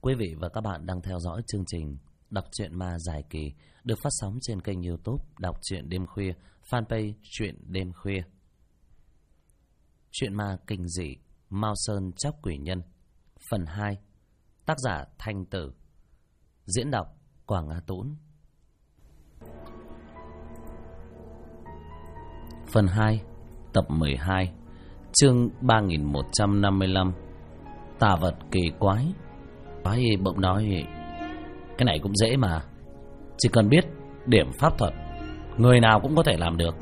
Quý vị và các bạn đang theo dõi chương trình Đọc truyện ma dài kỳ được phát sóng trên kênh YouTube Đọc truyện đêm khuya, fanpage Truyện đêm khuya. Truyện ma kinh dị Mao Sơn Chóc Quỷ Nhân phần 2, tác giả Thanh Tử, diễn đọc Quảng Á Tún. Phần 2, tập 12, chương 3155, tà vật kỳ quái. Quái bỗng nói: cái này cũng dễ mà, chỉ cần biết điểm pháp thuật, người nào cũng có thể làm được.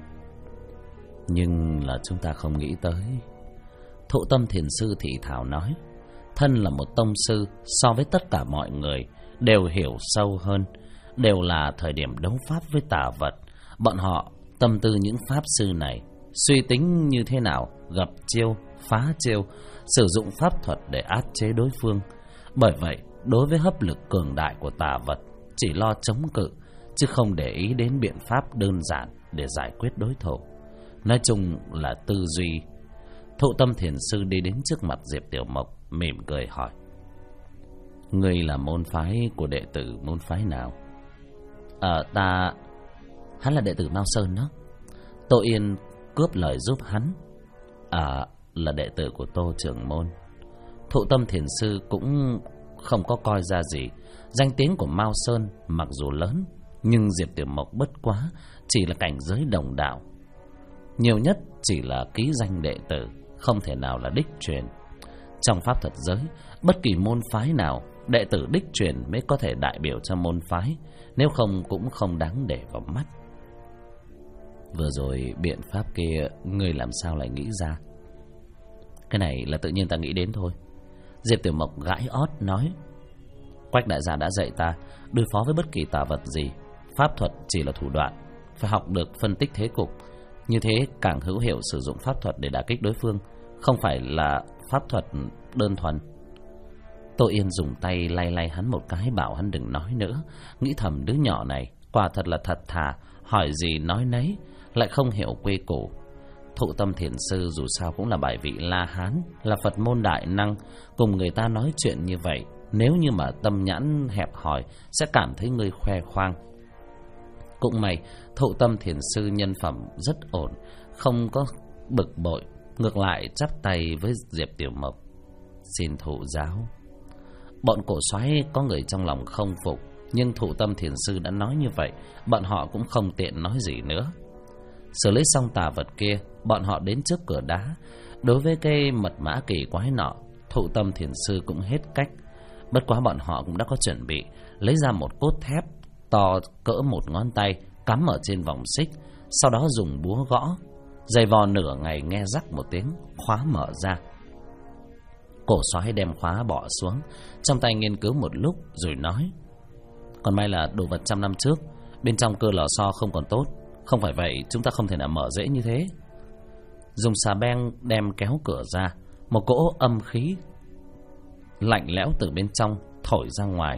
Nhưng là chúng ta không nghĩ tới. Thụ Tâm Thiền Sư thì thào nói: thân là một tông sư, so với tất cả mọi người đều hiểu sâu hơn, đều là thời điểm đấu pháp với tà vật. Bọn họ tâm tư những pháp sư này, suy tính như thế nào gặp chiêu, phá chiêu, sử dụng pháp thuật để áp chế đối phương. Bởi vậy, đối với hấp lực cường đại của tà vật, chỉ lo chống cự, chứ không để ý đến biện pháp đơn giản để giải quyết đối thủ. Nói chung là tư duy. Thụ Tâm Thiền Sư đi đến trước mặt Diệp Tiểu Mộc, mỉm cười hỏi: ngươi là môn phái của đệ tử môn phái nào? Hắn là đệ tử Mao Sơn đó. Tô Yên cướp lời giúp hắn. Là đệ tử của Tô trưởng môn. Thụ Tâm Thiền Sư cũng không có coi ra gì. Danh tiếng của Mao Sơn mặc dù lớn, nhưng Diệp Tiểu Mộc bất quá chỉ là cảnh giới đồng đạo, nhiều nhất chỉ là ký danh đệ tử, không thể nào là đích truyền. Trong pháp thuật giới, bất kỳ môn phái nào, đệ tử đích truyền mới có thể đại biểu cho môn phái, nếu không cũng không đáng để vào mắt. Vừa rồi biện pháp kia ngươi làm sao lại nghĩ ra? Cái này là tự nhiên ta nghĩ đến thôi. Diệp Tiểu Mộc gãi ót nói: Quách đại gia đã dạy ta, đối phó với bất kỳ tà vật gì, pháp thuật chỉ là thủ đoạn, phải học được phân tích thế cục. Như thế càng hữu hiệu sử dụng pháp thuật để đả kích đối phương, không phải là pháp thuật đơn thuần. Tô Yên dùng tay lay lay hắn một cái, bảo hắn đừng nói nữa. Nghĩ thầm đứa nhỏ này quả thật là thật thà, hỏi gì nói nấy, lại không hiểu quy củ. Thụ Tâm Thiền Sư dù sao cũng là bài vị La Hán, là Phật môn đại năng, cùng người ta nói chuyện như vậy, nếu như mà tâm nhãn hẹp hòi sẽ cảm thấy người khoe khoang. Cũng may Thụ Tâm Thiền Sư nhân phẩm rất ổn, không có bực bội, ngược lại chắp tay với Diệp Tiểu Mộc: xin thụ giáo. Bọn cổ soái có người trong lòng không phục, nhưng Thụ Tâm Thiền Sư đã nói như vậy, bọn họ cũng không tiện nói gì nữa. Xử lý xong tà vật kia, bọn họ đến trước cửa đá. Đối với cái mật mã kỳ quái nọ, Thụ Tâm Thiền Sư cũng hết cách. Bất quá bọn họ cũng đã có chuẩn bị, lấy ra một cốt thép to cỡ một ngón tay, cắm ở trên vòng xích, sau đó dùng búa gõ. Giày vò nửa ngày nghe rắc một tiếng, khóa mở ra. Cổ soái đem khóa bỏ xuống, trong tay nghiên cứu một lúc rồi nói: còn may là đồ vật 100 năm trước, bên trong cơ lò xo không còn tốt, không phải vậy chúng ta không thể nào mở dễ như thế. Dùng xà beng đem kéo cửa ra, một cỗ âm khí lạnh lẽo từ bên trong thổi ra ngoài.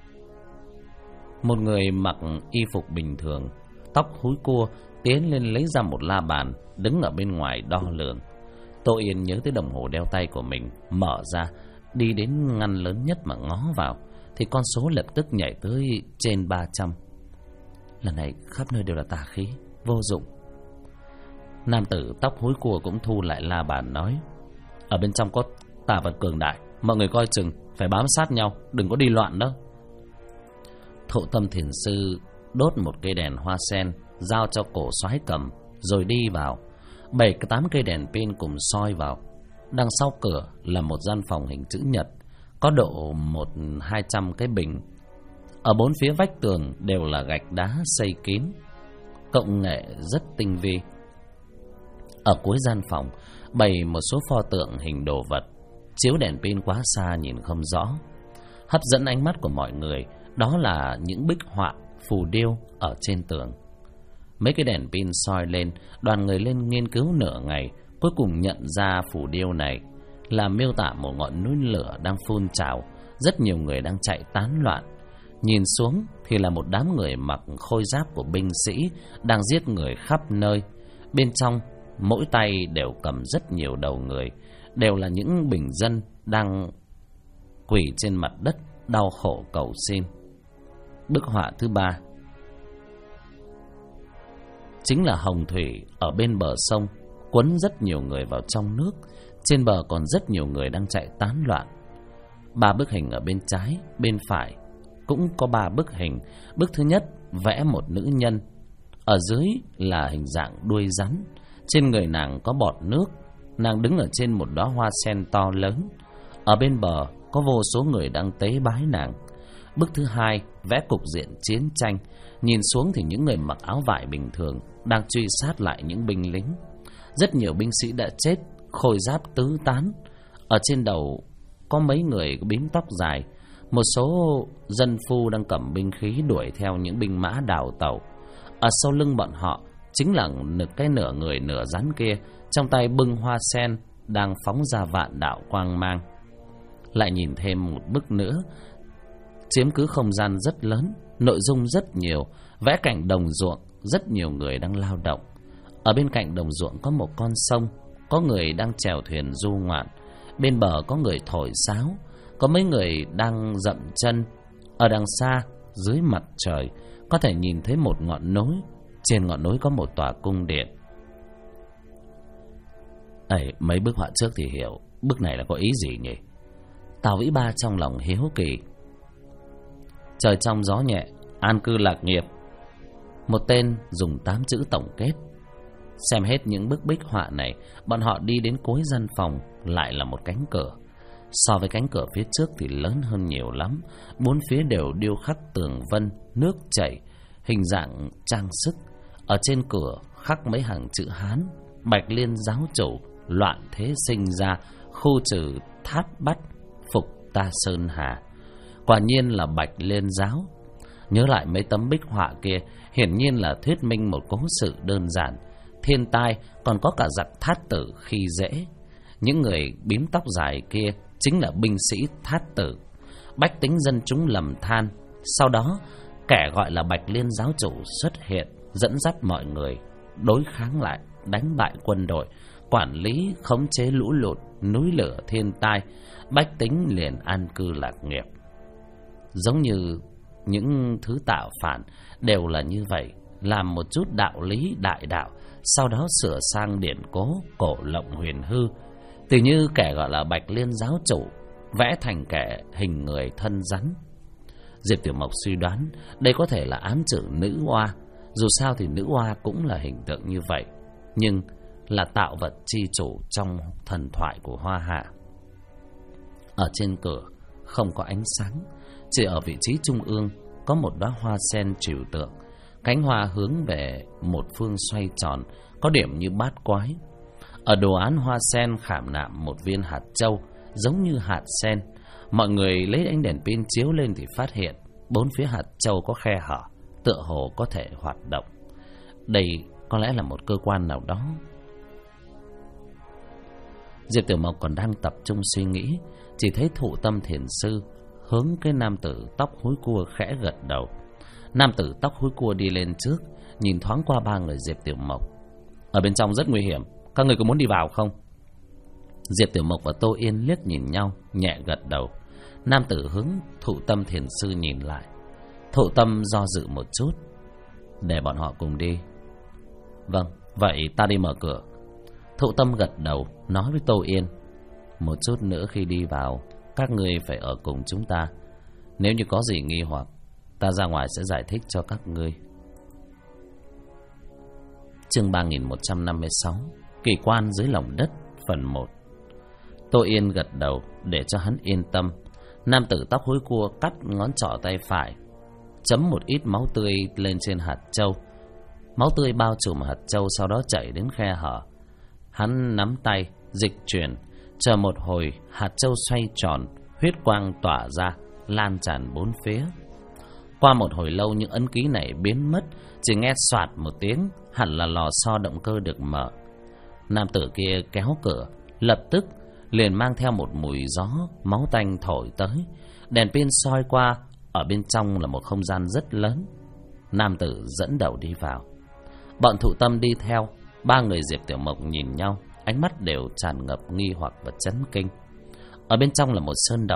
Một người mặc y phục bình thường, tóc húi cua, tiến lên lấy ra một la bàn, đứng ở bên ngoài đo lường. Tô Yên nhớ tới đồng hồ đeo tay của mình, mở ra, đi đến ngăn lớn nhất mà ngó vào, thì con số lập tức nhảy tới trên 300. Lần này khắp nơi đều là tà khí, vô dụng. Nam tử tóc húi cua cũng thu lại la bàn nói: ở bên trong có tà vật cường đại, mọi người coi chừng, phải bám sát nhau, đừng có đi loạn đó. Thụ Tâm Thiền Sư đốt một cây đèn hoa sen, giao cho cổ soái cầm, rồi đi vào. 7-8 cây đèn pin cùng soi vào. Đằng sau cửa là một gian phòng hình chữ nhật, có độ 100-200 cái bình. Ở bốn phía vách tường đều là gạch đá xây kín, công nghệ rất tinh vi. Ở cuối gian phòng bày một số pho tượng hình đồ vật, chiếu đèn pin quá xa nhìn không rõ. Hấp dẫn ánh mắt của mọi người đó là những bích họa, phù điêu ở trên tường. Mấy cái đèn pin soi lên, đoàn người lên nghiên cứu nửa ngày, cuối cùng nhận ra phù điêu này là miêu tả một ngọn núi lửa đang phun trào, rất nhiều người đang chạy tán loạn. Nhìn xuống thì là một đám người mặc khôi giáp của binh sĩ đang giết người khắp nơi. Bên trong mỗi tay đều cầm rất nhiều đầu người, đều là những bình dân đang quỳ trên mặt đất đau khổ cầu xin. Bức họa thứ 3 chính là hồng thủy ở bên bờ sông, cuốn rất nhiều người vào trong nước. Trên bờ còn rất nhiều người đang chạy tán loạn. 3 bức hình ở bên trái, bên phải cũng có 3 bức hình. Bức thứ nhất vẽ một nữ nhân, ở dưới là hình dạng đuôi rắn. Trên người nàng có bọt nước, nàng đứng ở trên một đóa hoa sen to lớn. Ở bên bờ có vô số người đang tế bái nàng. Bức thứ hai vẽ cục diện chiến tranh. Nhìn xuống thì những người mặc áo vải bình thường đang truy sát lại những binh lính. Rất nhiều binh sĩ đã chết, khôi giáp tứ tán. Ở trên đầu có mấy người bím tóc dài. Một số dân phu đang cầm binh khí đuổi theo những binh mã đào tẩu. Ở sau lưng bọn họ chính là cái nửa người nửa rắn kia, trong tay bưng hoa sen đang phóng ra vạn đạo quang mang. Lại nhìn thêm một bức nữa, chiếm cứ không gian rất lớn, nội dung rất nhiều, vẽ cảnh đồng ruộng, rất nhiều người đang lao động. Ở bên cạnh đồng ruộng có một con sông, có người đang chèo thuyền du ngoạn. Bên bờ có người thổi sáo, có mấy người đang dậm chân. Ở đằng xa, dưới mặt trời, có thể nhìn thấy một ngọn núi. Trên ngọn núi có một tòa cung điện. Mấy bức họa trước thì hiểu, bức này là có ý gì nhỉ? Tào Vĩ Ba trong lòng hiếu kỳ. Trời trong gió nhẹ, an cư lạc nghiệp. Một tên dùng 8 chữ tổng kết. Xem hết những bức bích họa này, bọn họ đi đến cuối gian phòng, lại là một cánh cửa. So với cánh cửa phía trước thì lớn hơn nhiều lắm. 4 phía đều điêu khắc tường vân, nước chảy, hình dạng trang sức. Ở trên cửa khắc mấy hàng chữ Hán: Bạch Liên giáo chủ, loạn thế sinh ra, khu trừ thát bắt, phục ta sơn hà. Quả nhiên là Bạch Liên giáo. Nhớ lại mấy tấm bích họa kia, hiển nhiên là thuyết minh một cố sự đơn giản. Thiên tai còn có cả giặc Thát Tử khi dễ. Những người bím tóc dài kia chính là binh sĩ Thát Tử. Bách tính dân chúng lầm than. Sau đó kẻ gọi là Bạch Liên giáo chủ xuất hiện, dẫn dắt mọi người đối kháng lại, đánh bại quân đội, quản lý khống chế lũ lụt, núi lửa, thiên tai. Bách tính liền an cư lạc nghiệp. Giống như những thứ tạo phản đều là như vậy, làm một chút đạo lý đại đạo, sau đó sửa sang điển cố, cổ lộng huyền hư. Từ như kẻ gọi là Bạch Liên giáo chủ vẽ thành kẻ hình người thân rắn. Diệp Tiểu Mộc suy đoán đây có thể là ám chỉ nữ oa. Dù sao thì nữ oa cũng là hình tượng như vậy, nhưng là tạo vật chi chủ trong thần thoại của Hoa Hạ. Ở trên cửa không có ánh sáng, chỉ ở vị trí trung ương có một đóa hoa sen trừu tượng. Cánh hoa hướng về một phương xoay tròn, có điểm như bát quái. Ở đồ án hoa sen khảm nạm một viên hạt châu giống như hạt sen. Mọi người lấy ánh đèn pin chiếu lên thì phát hiện 4 phía hạt châu có khe hở, tựa hồ có thể hoạt động. Đây có lẽ là một cơ quan nào đó. Diệp Tiểu Mộc còn đang tập trung suy nghĩ, chỉ thấy Thụ Tâm Thiền Sư hướng cái nam tử tóc húi cua khẽ gật đầu. Nam tử tóc húi cua đi lên trước, nhìn thoáng qua 3 người Diệp Tiểu Mộc. Ở bên trong rất nguy hiểm, các người có muốn đi vào không? Diệp Tiểu Mộc và Tô Yên liếc nhìn nhau, nhẹ gật đầu. Nam tử hướng Thụ Tâm Thiền Sư nhìn lại. Thụ Tâm do dự một chút. Để bọn họ cùng đi. Vâng, vậy ta đi mở cửa. Thụ Tâm gật đầu, nói với Tô Yên: một chút nữa khi đi vào, các ngươi phải ở cùng chúng ta. Nếu như có gì nghi hoặc, ta ra ngoài sẽ giải thích cho các ngươi. Chương 3156: Kỳ quan dưới lòng đất, phần 1. Tô Yên gật đầu để cho hắn yên tâm. Nam tử tóc húi cua cắt ngón trỏ tay phải, chấm một ít máu tươi lên trên hạt châu. Máu tươi bao trùm hạt châu, sau đó chảy đến khe hở. Hắn nắm tay dịch chuyển, chờ một hồi hạt châu xoay tròn, huyết quang tỏa ra, lan tràn 4 phía. Qua một hồi lâu những ấn ký này biến mất, chỉ nghe xoạt một tiếng, hẳn là lò xo động cơ được mở. Nam tử kia kéo cửa, lập tức liền mang theo một mùi gió máu tanh thổi tới. Đèn pin soi qua, ở bên trong là một không gian rất lớn. Nam tử dẫn đầu đi vào, bọn Thụ Tâm đi theo. 3 người Diệp Tiểu Mộc nhìn nhau, ánh mắt đều tràn ngập nghi hoặc và chấn kinh. Ở bên trong là một sơn động,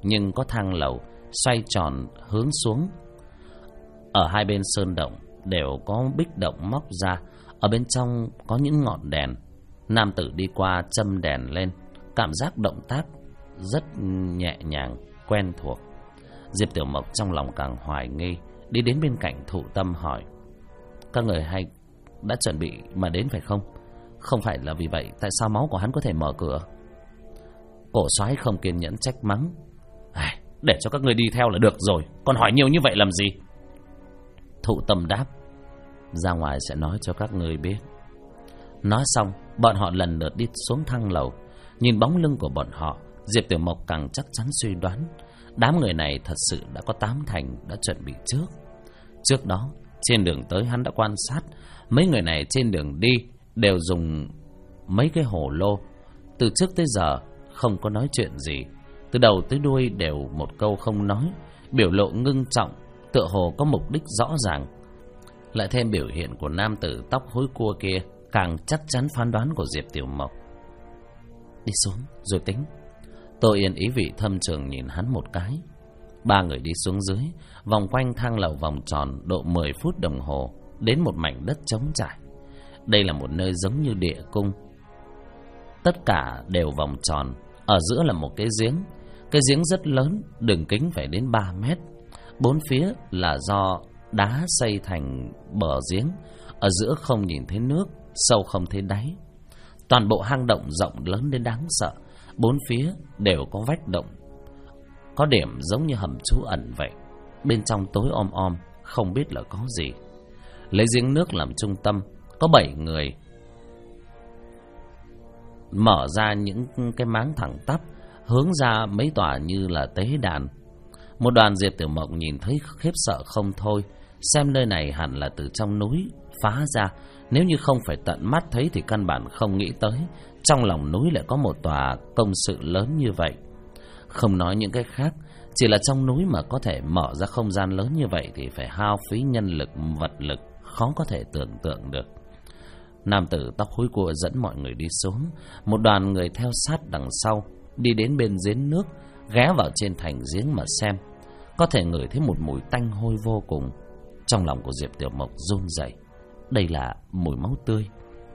nhưng có thang lầu xoay tròn hướng xuống. Ở hai bên sơn động đều có bích động móc ra, ở bên trong có những ngọn đèn. Nam tử đi qua châm đèn lên, cảm giác động tác rất nhẹ nhàng, quen thuộc. Diệp Tiểu Mộc trong lòng càng hoài nghi, đi đến bên cạnh Thụ Tâm hỏi: các người hay đã chuẩn bị mà đến phải không? Không phải là vì vậy tại sao máu của hắn có thể mở cửa? Cổ soái không kiên nhẫn trách mắng: để cho các người đi theo là được rồi, còn hỏi nhiều như vậy làm gì? Thụ Tâm đáp: ra ngoài sẽ nói cho các người biết. Nói xong, bọn họ lần lượt đi xuống thang lầu. Nhìn bóng lưng của bọn họ, Diệp Tiểu Mộc càng chắc chắn suy đoán đám người này thật sự đã có 8 thành đã chuẩn bị trước. Trước đó, trên đường tới hắn đã quan sát, mấy người này trên đường đi đều dùng mấy cái hồ lô. Từ trước tới giờ không có nói chuyện gì, từ đầu tới đuôi đều một câu không nói, biểu lộ ngưng trọng, tựa hồ có mục đích rõ ràng. Lại thêm biểu hiện của nam tử tóc hối cua kia, càng chắc chắn phán đoán của Diệp Tiểu Mộc. Đi xuống rồi tính. Tô Yên ý vị thâm trường nhìn hắn một cái. 3 người đi xuống dưới, vòng quanh thang lầu vòng tròn độ 10 phút đồng hồ, đến một mảnh đất trống trải. Đây là một nơi giống như địa cung. Tất cả đều vòng tròn, ở giữa là một cái giếng. Cái giếng rất lớn, đường kính phải đến 3 mét. 4 phía là do đá xây thành bờ giếng. Ở giữa không nhìn thấy nước, sâu không thấy đáy. Toàn bộ hang động rộng lớn đến đáng sợ. 4 phía đều có vách động, có điểm giống như hầm trú ẩn vậy. Bên trong tối om om, không biết là có gì. Lấy giếng nước làm trung tâm, có 7 người mở ra những cái máng thẳng tắp, hướng ra mấy tòa như là tế đàn. Một đoàn Diệp Tiểu Mộc nhìn thấy khiếp sợ không thôi. Xem nơi này hẳn là từ trong núi phá ra. Nếu như không phải tận mắt thấy thì căn bản không nghĩ tới trong lòng núi lại có một tòa công sự lớn như vậy. Không nói những cái khác, chỉ là trong núi mà có thể mở ra không gian lớn như vậy thì phải hao phí nhân lực, vật lực khó có thể tưởng tượng được. Nam tử tóc hối cua dẫn mọi người đi xuống. Một đoàn người theo sát đằng sau, đi đến bên giếng nước, ghé vào trên thành giếng mà xem. Có thể ngửi thấy một mùi tanh hôi vô cùng. Trong lòng của Diệp Tiểu Mộc run rẩy. Đây là mùi máu tươi.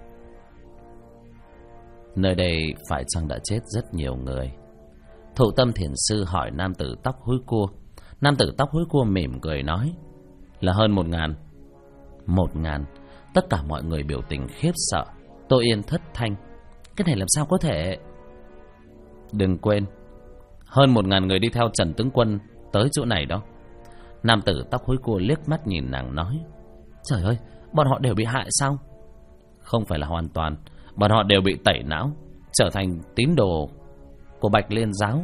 Nơi đây phải chăng đã chết rất nhiều người? Thụ Tâm thiền sư hỏi nam tử tóc hối cua. Nam tử tóc hối cua mỉm cười nói là hơn 1000. 1000. Tất cả mọi người biểu tình khiếp sợ. Tô Yên thất thanh: cái này làm sao có thể? Đừng quên, hơn 1000 người đi theo Trần tướng quân tới chỗ này đó. Nam tử tóc hối cua liếc mắt nhìn nàng nói: trời ơi, bọn họ đều bị hại sao? Không phải là hoàn toàn, bọn họ đều bị tẩy não, trở thành tín đồ của Bạch Liên giáo.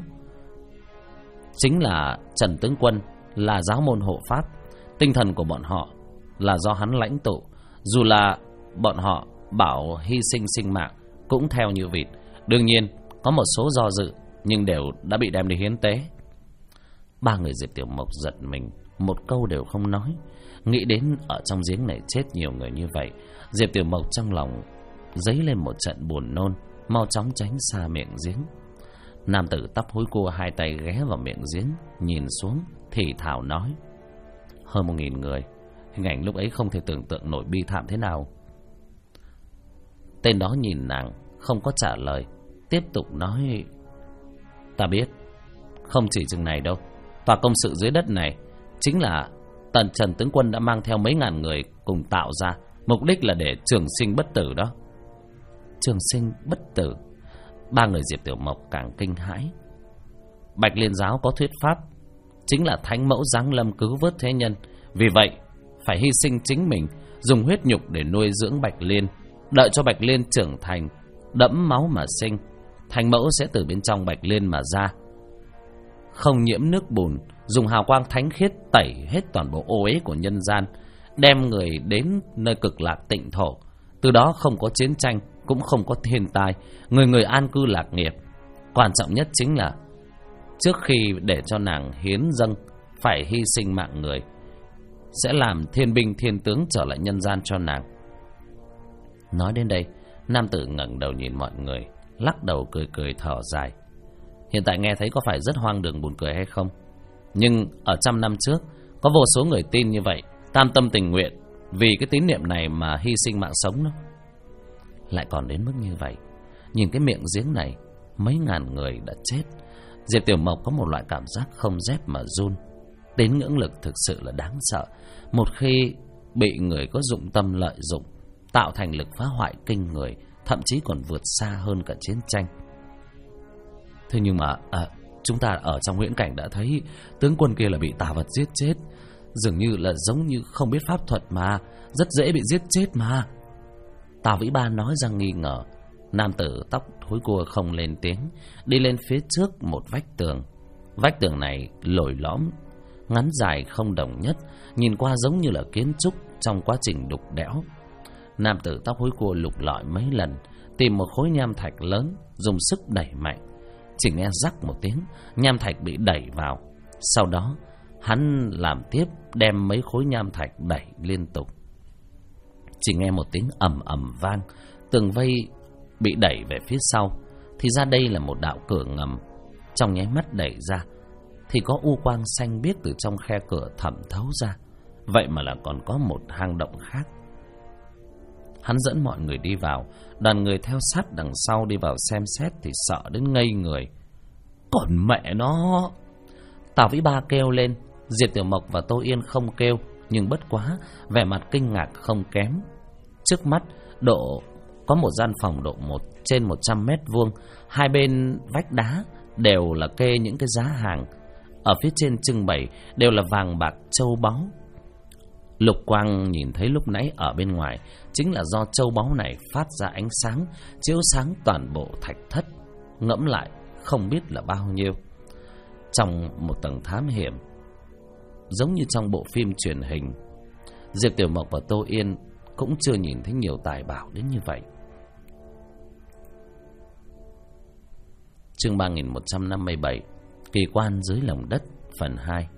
Chính là Trần tướng quân là giáo môn hộ pháp, tinh thần của bọn họ là do hắn lãnh tụ. Dù là bọn họ bảo hy sinh sinh mạng cũng theo như vịt. Đương nhiên có một số do dự, nhưng đều đã bị đem đi hiến tế. 3 người Diệp Tiểu Mộc giật mình, một câu đều không nói. Nghĩ đến ở trong giếng này chết nhiều người như vậy, Diệp Tiểu Mộc trong lòng dấy lên một trận buồn nôn, mau chóng tránh xa miệng giếng. Nam tử tóc hối cua hai tay ghé vào miệng giếng, nhìn xuống thì thào nói: hơn 1000 người, hình ảnh lúc ấy không thể tưởng tượng nổi bi thảm thế nào. Tên đó nhìn nàng không có trả lời, tiếp tục nói: ta biết, không chỉ chừng này đâu. Tòa công sự dưới đất này chính là Trần tướng quân đã mang theo mấy ngàn người cùng tạo ra, mục đích là để trường sinh bất tử đó. Trường sinh bất tử? 3 người Diệp Tiểu Mộc càng kinh hãi. Bạch Liên giáo có thuyết pháp, chính là thánh mẫu giáng lâm cứu vớt thế nhân. Vì vậy phải hy sinh chính mình, dùng huyết nhục để nuôi dưỡng Bạch Liên, đợi cho Bạch Liên trưởng thành, đẫm máu mà sinh. Thánh mẫu sẽ từ bên trong Bạch Liên mà ra, không nhiễm nước bùn, dùng hào quang thánh khiết tẩy hết toàn bộ ô uế của nhân gian, đem người đến nơi cực lạc tịnh thổ. Từ đó không có chiến tranh, cũng không có thiên tai, người người an cư lạc nghiệp. Quan trọng nhất chính là trước khi để cho nàng hiến dâng, phải hy sinh mạng người, sẽ làm thiên binh thiên tướng trở lại nhân gian cho nàng. Nói đến đây, nam tử ngẩng đầu nhìn mọi người, lắc đầu cười cười thở dài. Hiện tại nghe thấy có phải rất hoang đường buồn cười hay không? Nhưng ở 100 năm trước, có vô số người tin như vậy, cam tâm tình nguyện vì cái tín niệm này mà hy sinh mạng sống đó. Lại còn đến mức như vậy. Nhìn cái miệng giếng này, mấy ngàn người đã chết. Diệp Tiểu Mộc có một loại cảm giác không rét mà run. Tín ngưỡng lực thực sự là đáng sợ. Một khi bị người có dụng tâm lợi dụng, tạo thành lực phá hoại kinh người, thậm chí còn vượt xa hơn cả chiến tranh. Thế nhưng mà chúng ta ở trong huyễn cảnh đã thấy tướng quân kia là bị tà vật giết chết. Dường như là giống như không biết pháp thuật mà, rất dễ bị giết chết mà. Tào Vĩ Ba nói ra nghi ngờ. Nam tử tóc thối cua không lên tiếng, đi lên phía trước một vách tường. Vách tường này lồi lõm, ngắn dài không đồng nhất, nhìn qua giống như là kiến trúc trong quá trình đục đẽo. Nam tử tóc hối cua lục lọi mấy lần, tìm một khối nham thạch lớn, dùng sức đẩy mạnh. Chỉ nghe rắc một tiếng, nham thạch bị đẩy vào. Sau đó hắn làm tiếp, đem mấy khối nham thạch đẩy liên tục. Chỉ nghe một tiếng ầm ầm vang, tường vây bị đẩy về phía sau. Thì ra đây là một đạo cửa ngầm. Trong nháy mắt đẩy ra thì có u quang xanh biếc từ trong khe cửa thẩm thấu ra. Vậy mà là còn có một hang động khác. Hắn dẫn mọi người đi vào. Đoàn người theo sát đằng sau đi vào xem xét thì sợ đến ngây người. Còn mẹ nó! Tào Vĩ Ba kêu lên. Diệp Tiểu Mộc và Tô Yên không kêu, nhưng bất quá vẻ mặt kinh ngạc không kém. Trước mắt có một gian phòng độ trên 100 mét vuông. Hai bên vách đá đều là kê những cái giá hàng. Ở phía trên trưng bày đều là vàng bạc châu báu. Lục quang nhìn thấy lúc nãy ở bên ngoài chính là do châu báu này phát ra ánh sáng, chiếu sáng toàn bộ thạch thất. Ngẫm lại không biết là bao nhiêu. Trong một tầng thám hiểm, giống như trong bộ phim truyền hình, Diệp Tiểu Mộc và Tô Yên cũng chưa nhìn thấy nhiều tài bảo đến như vậy. Chương 3157, Kỳ quan dưới lòng đất, phần 2.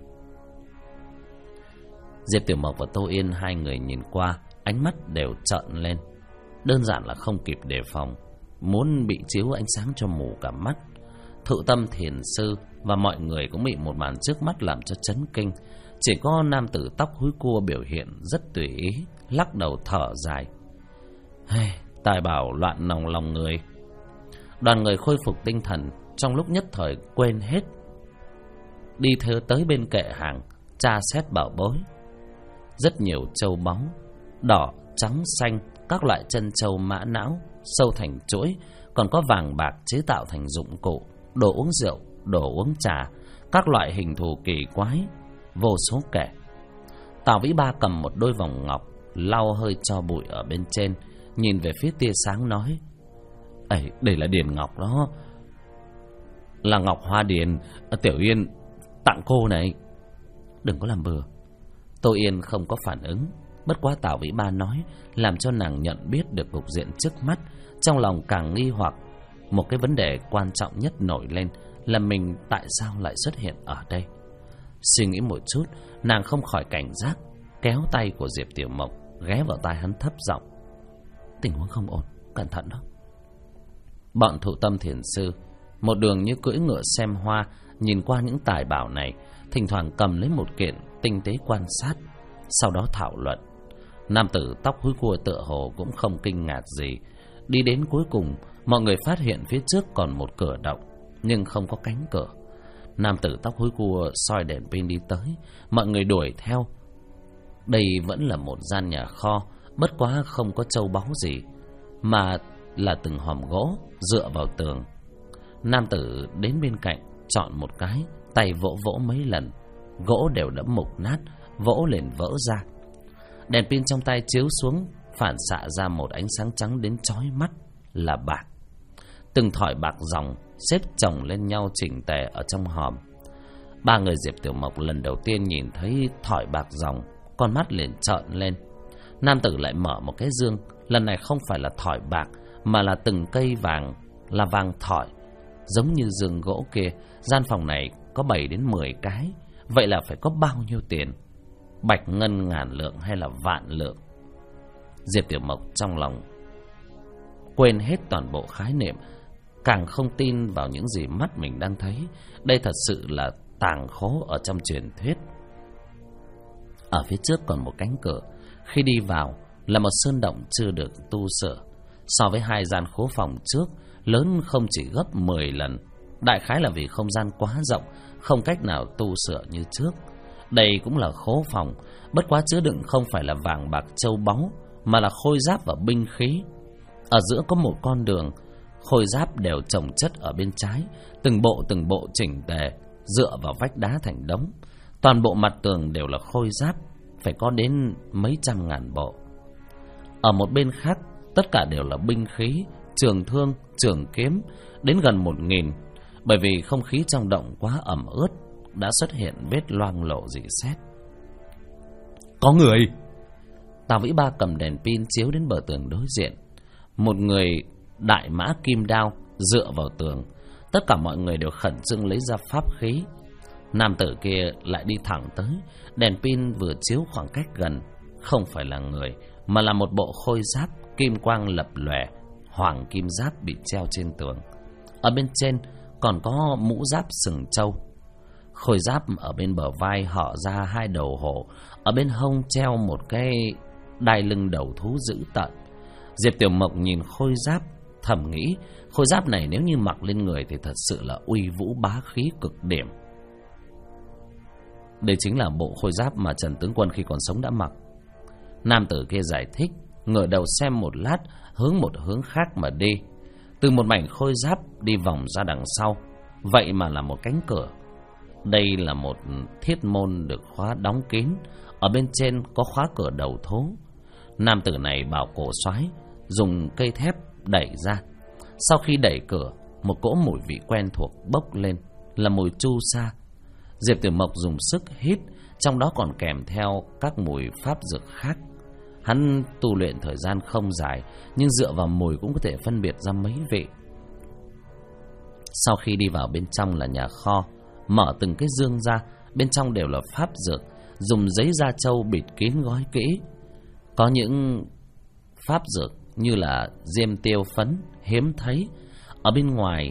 Diệp Tiểu Mộc và Tô Yên hai người nhìn qua, ánh mắt đều trợn lên. Đơn giản là không kịp đề phòng, muốn bị chiếu ánh sáng cho mù cả mắt. Thự Tâm Thiền Sư và mọi người cũng bị một màn trước mắt làm cho chấn kinh. Chỉ có nam tử tóc húi cua biểu hiện rất tùy ý, lắc đầu thở dài. Tài bảo loạn nòng lòng người. Đoàn người khôi phục tinh thần, trong lúc nhất thời quên hết, đi theo tới bên kệ hàng tra xét bảo bối. Rất nhiều châu báu, đỏ, trắng, xanh, các loại chân châu mã não sâu thành chuỗi, còn có vàng bạc chế tạo thành dụng cụ, đồ uống rượu, đồ uống trà, các loại hình thù kỳ quái, vô số kể. Tào Vĩ Ba cầm một đôi vòng ngọc, lau hơi cho bụi ở bên trên, nhìn về phía tia sáng nói: đây là điền ngọc đó, là ngọc hoa điền, Tiểu Yên tặng cô này. Đừng có làm bừa. Tô Yên không có phản ứng. Bất quá Tào Vĩ Ba nói làm cho nàng nhận biết được cục diện trước mắt. Trong lòng càng nghi hoặc. Một cái vấn đề quan trọng nhất nổi lên là mình tại sao lại xuất hiện ở đây. Suy nghĩ một chút, nàng không khỏi cảnh giác, kéo tay của Diệp Tiểu Mộc, ghé vào tai hắn thấp giọng: tình huống không ổn, cẩn thận đó. Bọn Thụ Tâm Thiền Sư một đường như cưỡi ngựa xem hoa, nhìn qua những tài bảo này, thỉnh thoảng cầm lấy một kiện tinh tế quan sát, sau đó thảo luận. Nam tử tóc húi cua tựa hồ cũng không kinh ngạc gì. Đi đến cuối cùng, mọi người phát hiện phía trước còn một cửa động, nhưng không có cánh cửa. Nam tử tóc húi cua soi đèn pin đi tới, mọi người đuổi theo. Đây vẫn là một gian nhà kho, bất quá không có châu báu gì, mà là từng hòm gỗ dựa vào tường. Nam tử đến bên cạnh, chọn một cái, tay vỗ vỗ mấy lần, gỗ đều đã mục nát, vỗ liền vỡ ra. Đèn pin trong tay chiếu xuống, phản xạ ra một ánh sáng trắng đến chói mắt, là bạc. Từng thỏi bạc ròng xếp chồng lên nhau chỉnh tề ở trong hòm. Ba người Diệp Tiểu Mộc lần đầu tiên nhìn thấy thỏi bạc ròng, con mắt liền trợn lên. Nam tử lại mở một cái dương, lần này không phải là thỏi bạc, mà là từng cây vàng, là vàng thỏi, giống như giường gỗ kia. Gian phòng này có 7 đến 10 cái, vậy là phải có bao nhiêu tiền? Bạch ngân ngàn lượng hay là vạn lượng? Diệp Tiểu Mộc trong lòng quên hết toàn bộ khái niệm, càng không tin vào những gì mắt mình đang thấy. Đây thật sự là tàng khố ở trong truyền thuyết. Ở phía trước còn một cánh cửa. Khi đi vào là một sơn động chưa được tu sửa. So với hai gian khố phòng trước, lớn không chỉ gấp 10 lần. Đại khái là vì không gian quá rộng, không cách nào tu sửa như trước. Đây cũng là khố phòng, bất quá chứa đựng không phải là vàng bạc châu báu, mà là khôi giáp và binh khí. Ở giữa có một con đường, khôi giáp đều chồng chất ở bên trái, từng bộ chỉnh tề, dựa vào vách đá thành đống. Toàn bộ mặt tường đều là khôi giáp, phải có đến mấy trăm ngàn bộ. Ở một bên khác, tất cả đều là binh khí, trường thương, trường kiếm, đến gần 1000. Bởi vì không khí trong động quá ẩm ướt, đã xuất hiện vết loang lổ rỉ sét. Có người! Tào Vĩ Ba cầm đèn pin chiếu đến bờ tường đối diện. Một người đại mã kim đao dựa vào tường. Tất cả mọi người đều khẩn trương lấy ra pháp khí. Nam tử kia lại đi thẳng tới. Đèn pin vừa chiếu khoảng cách gần. Không phải là người, mà là một bộ khôi giáp kim quang lập lòe, hoàng kim giáp bị treo trên tường. Ở bên trên còn có mũ giáp sừng trâu. Khôi giáp ở bên bờ vai họ ra 2 đầu hổ. Ở bên hông treo một cái đai lưng đầu thú dữ tợn. Diệp Tiểu Mộc nhìn khôi giáp, thầm nghĩ khôi giáp này nếu như mặc lên người thì thật sự là uy vũ bá khí cực điểm. Đây chính là bộ khôi giáp mà Trần tướng quân khi còn sống đã mặc. Nam tử kia giải thích, ngửa đầu xem một lát, hướng một hướng khác mà đi. Từ một mảnh khôi giáp đi vòng ra đằng sau, vậy mà là một cánh cửa. Đây là một thiết môn được khóa đóng kín, ở bên trên có khóa cửa đầu thú. Nam tử này bảo cổ soái dùng cây thép đẩy ra. Sau khi đẩy cửa, một cỗ mùi vị quen thuộc bốc lên, là mùi chu sa. Diệp Tiểu Mộc dùng sức hít, trong đó còn kèm theo các mùi pháp dược khác. Hắn tu luyện thời gian không dài, nhưng dựa vào mùi cũng có thể phân biệt ra mấy vị. Sau khi đi vào bên trong là nhà kho, mở từng cái dương ra, bên trong đều là pháp dược, dùng giấy da trâu bịt kín gói kỹ. Có những pháp dược như là diêm tiêu phấn hiếm thấy. Ở bên ngoài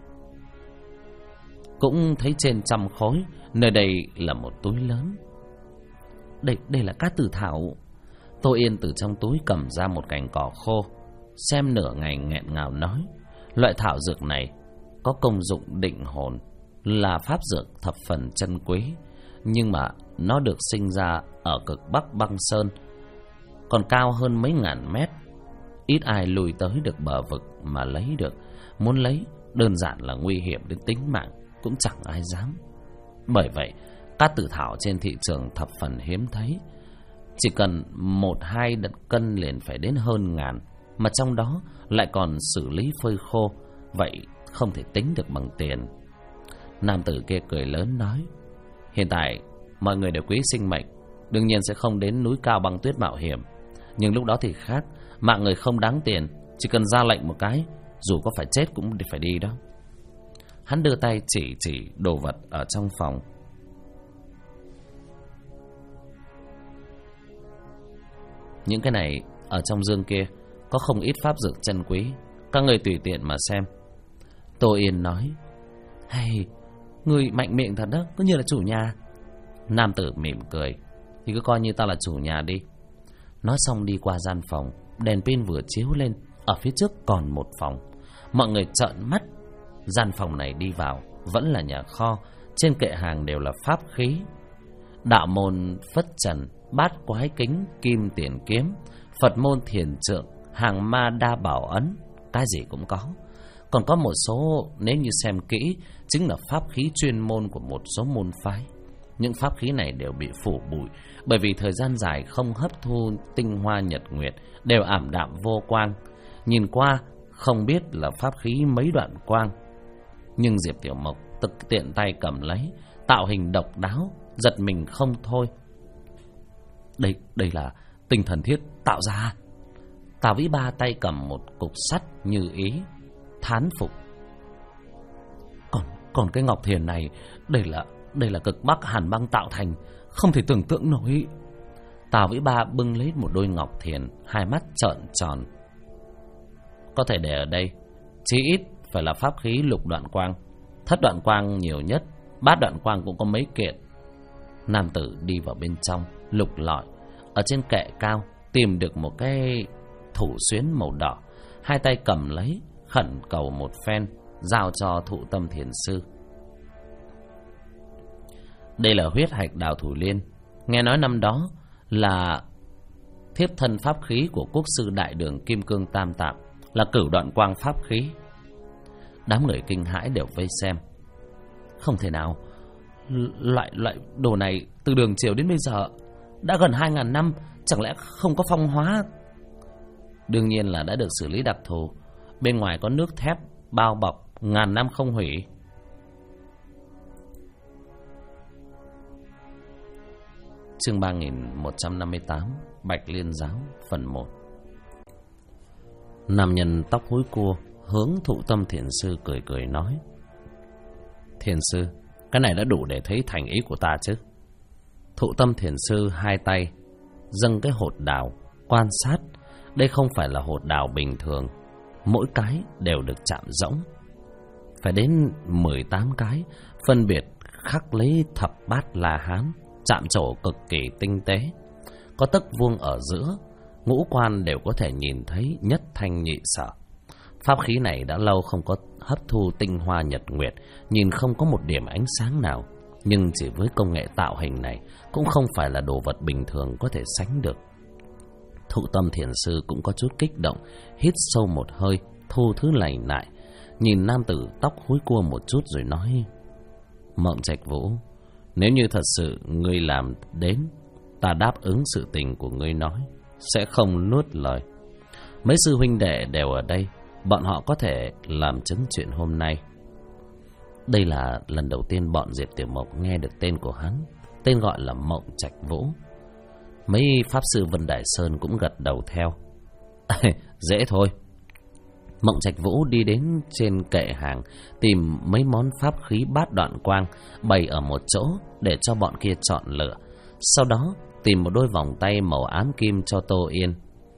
cũng thấy trên 100 khối. Nơi đây là một túi lớn. Đây là cát tử thảo. Tô Yên từ trong túi cầm ra một cành cỏ khô, xem nửa ngày nghẹn ngào nói, loại thảo dược này có công dụng định hồn, là pháp dược thập phần chân quý, nhưng mà nó được sinh ra ở cực Bắc băng sơn, còn cao hơn mấy ngàn mét. Ít ai lùi tới được bờ vực mà lấy được. Muốn lấy đơn giản là nguy hiểm đến tính mạng, cũng chẳng ai dám. Bởi vậy cát tử thảo trên thị trường thập phần hiếm thấy. Chỉ cần 1-2 cân liền phải đến hơn ngàn, mà trong đó lại còn xử lý phơi khô, vậy không thể tính được bằng tiền. Nam tử kia cười lớn nói, hiện tại mọi người đều quý sinh mệnh, đương nhiên sẽ không đến núi cao băng tuyết mạo hiểm. Nhưng lúc đó thì khác, mạng người không đáng tiền, chỉ cần ra lệnh một cái, dù có phải chết cũng phải đi đó. Hắn đưa tay chỉ đồ vật ở trong phòng. Những cái này ở trong dương kia có không ít pháp dược chân quý, các người tùy tiện mà xem. Tô Yên nói, hay, người mạnh miệng thật đó, cứ như là chủ nhà. Nam tử mỉm cười, thì cứ coi như ta là chủ nhà đi. Nói xong đi qua gian phòng, đèn pin vừa chiếu lên, ở phía trước còn một phòng. Mọi người trợn mắt. Gian phòng này đi vào vẫn là nhà kho, trên kệ hàng đều là pháp khí. Đạo môn Phất Trần, Bát Quái Kính, Kim Tiền Kiếm, Phật môn Thiền Trượng, hàng ma đa bảo ấn, cái gì cũng có. Còn có một số nếu như xem kỹ chính là pháp khí chuyên môn của một số môn phái. Những pháp khí này đều bị phủ bụi, bởi vì thời gian dài không hấp thu tinh hoa nhật nguyệt, đều ảm đạm vô quang. Nhìn qua không biết là pháp khí mấy đoạn quang. Nhưng Diệp Tiểu Mộc tiện tay cầm lấy, tạo hình độc đáo, giật mình không thôi. Đây là tinh thần thiết tạo ra. Tào Vĩ Ba tay cầm một cục sắt như ý, thán phục. Còn cái ngọc thiền này, đây là cực Bắc hàn băng tạo thành, không thể tưởng tượng nổi. Tào Vĩ Ba bưng lấy một đôi ngọc thiền, hai mắt trợn tròn. Có thể để ở đây, chí ít phải là pháp khí lục đoạn quang. Thất đoạn quang nhiều nhất, bát đoạn quang cũng có mấy kiện. Nam tử đi vào bên trong, lục lọi. Ở trên kệ cao tìm được một cái thủ xuyến màu đỏ. Hai tay cầm lấy, khẩn cầu một phen, giao cho Thụ Tâm Thiền Sư. Đây là huyết hạch Đào Thủ Liên. Nghe nói năm đó là thiếp thân pháp khí của quốc sư Đại Đường Kim Cương Tam Tạng, là Cửu Đoạn Quang pháp khí. Đám người kinh hãi đều vây xem. Không thể nào, loại đồ này từ Đường Triều đến bây giờ đã gần 2.000 năm, chẳng lẽ không có phong hóa? Đương nhiên là đã được xử lý đặc thù, bên ngoài có nước thép bao bọc, ngàn năm không hủy. Chương 3158, Bạch Liên Giáo, phần 1. Nam nhân tóc húi cua hướng Thụ Tâm Thiền Sư cười cười nói: Thiền Sư, cái này đã đủ để thấy thành ý của ta chứ? Thụ Tâm Thiền Sư hai tay dâng cái hột đào, quan sát. Đây không phải là hột đào bình thường, mỗi cái đều được chạm rỗng, phải đến 18 cái, phân biệt khắc lấy thập bát La Hán, chạm trổ cực kỳ tinh tế. Có tấc vuông ở giữa, ngũ quan đều có thể nhìn thấy nhất thanh nhị sở. Pháp khí này đã lâu không có hấp thu tinh hoa nhật nguyệt, nhìn không có một điểm ánh sáng nào. Nhưng chỉ với công nghệ tạo hình này, cũng không phải là đồ vật bình thường có thể sánh được. Thụ Tâm Thiền Sư cũng có chút kích động, hít sâu một hơi, thu thứ lành lại, nhìn nam tử tóc húi cua một chút rồi nói: Mộng Trạch Vũ, nếu như thật sự ngươi làm đến, ta đáp ứng sự tình của ngươi nói, sẽ không nuốt lời. Mấy sư huynh đệ đều ở đây, bọn họ có thể làm chứng chuyện hôm nay. Đây là lần đầu tiên bọn Diệp Tiểu Mộc nghe được tên của hắn, tên gọi là Mộng Trạch Vũ. Mấy pháp sư Vân Đại Sơn cũng gật đầu theo. Dễ thôi. Mộng Trạch Vũ đi đến trên kệ hàng, tìm mấy món pháp khí bát đoạn quang bày ở một chỗ để cho bọn kia chọn lựa. Sau đó tìm một đôi vòng tay màu ám kim cho Tô Yên.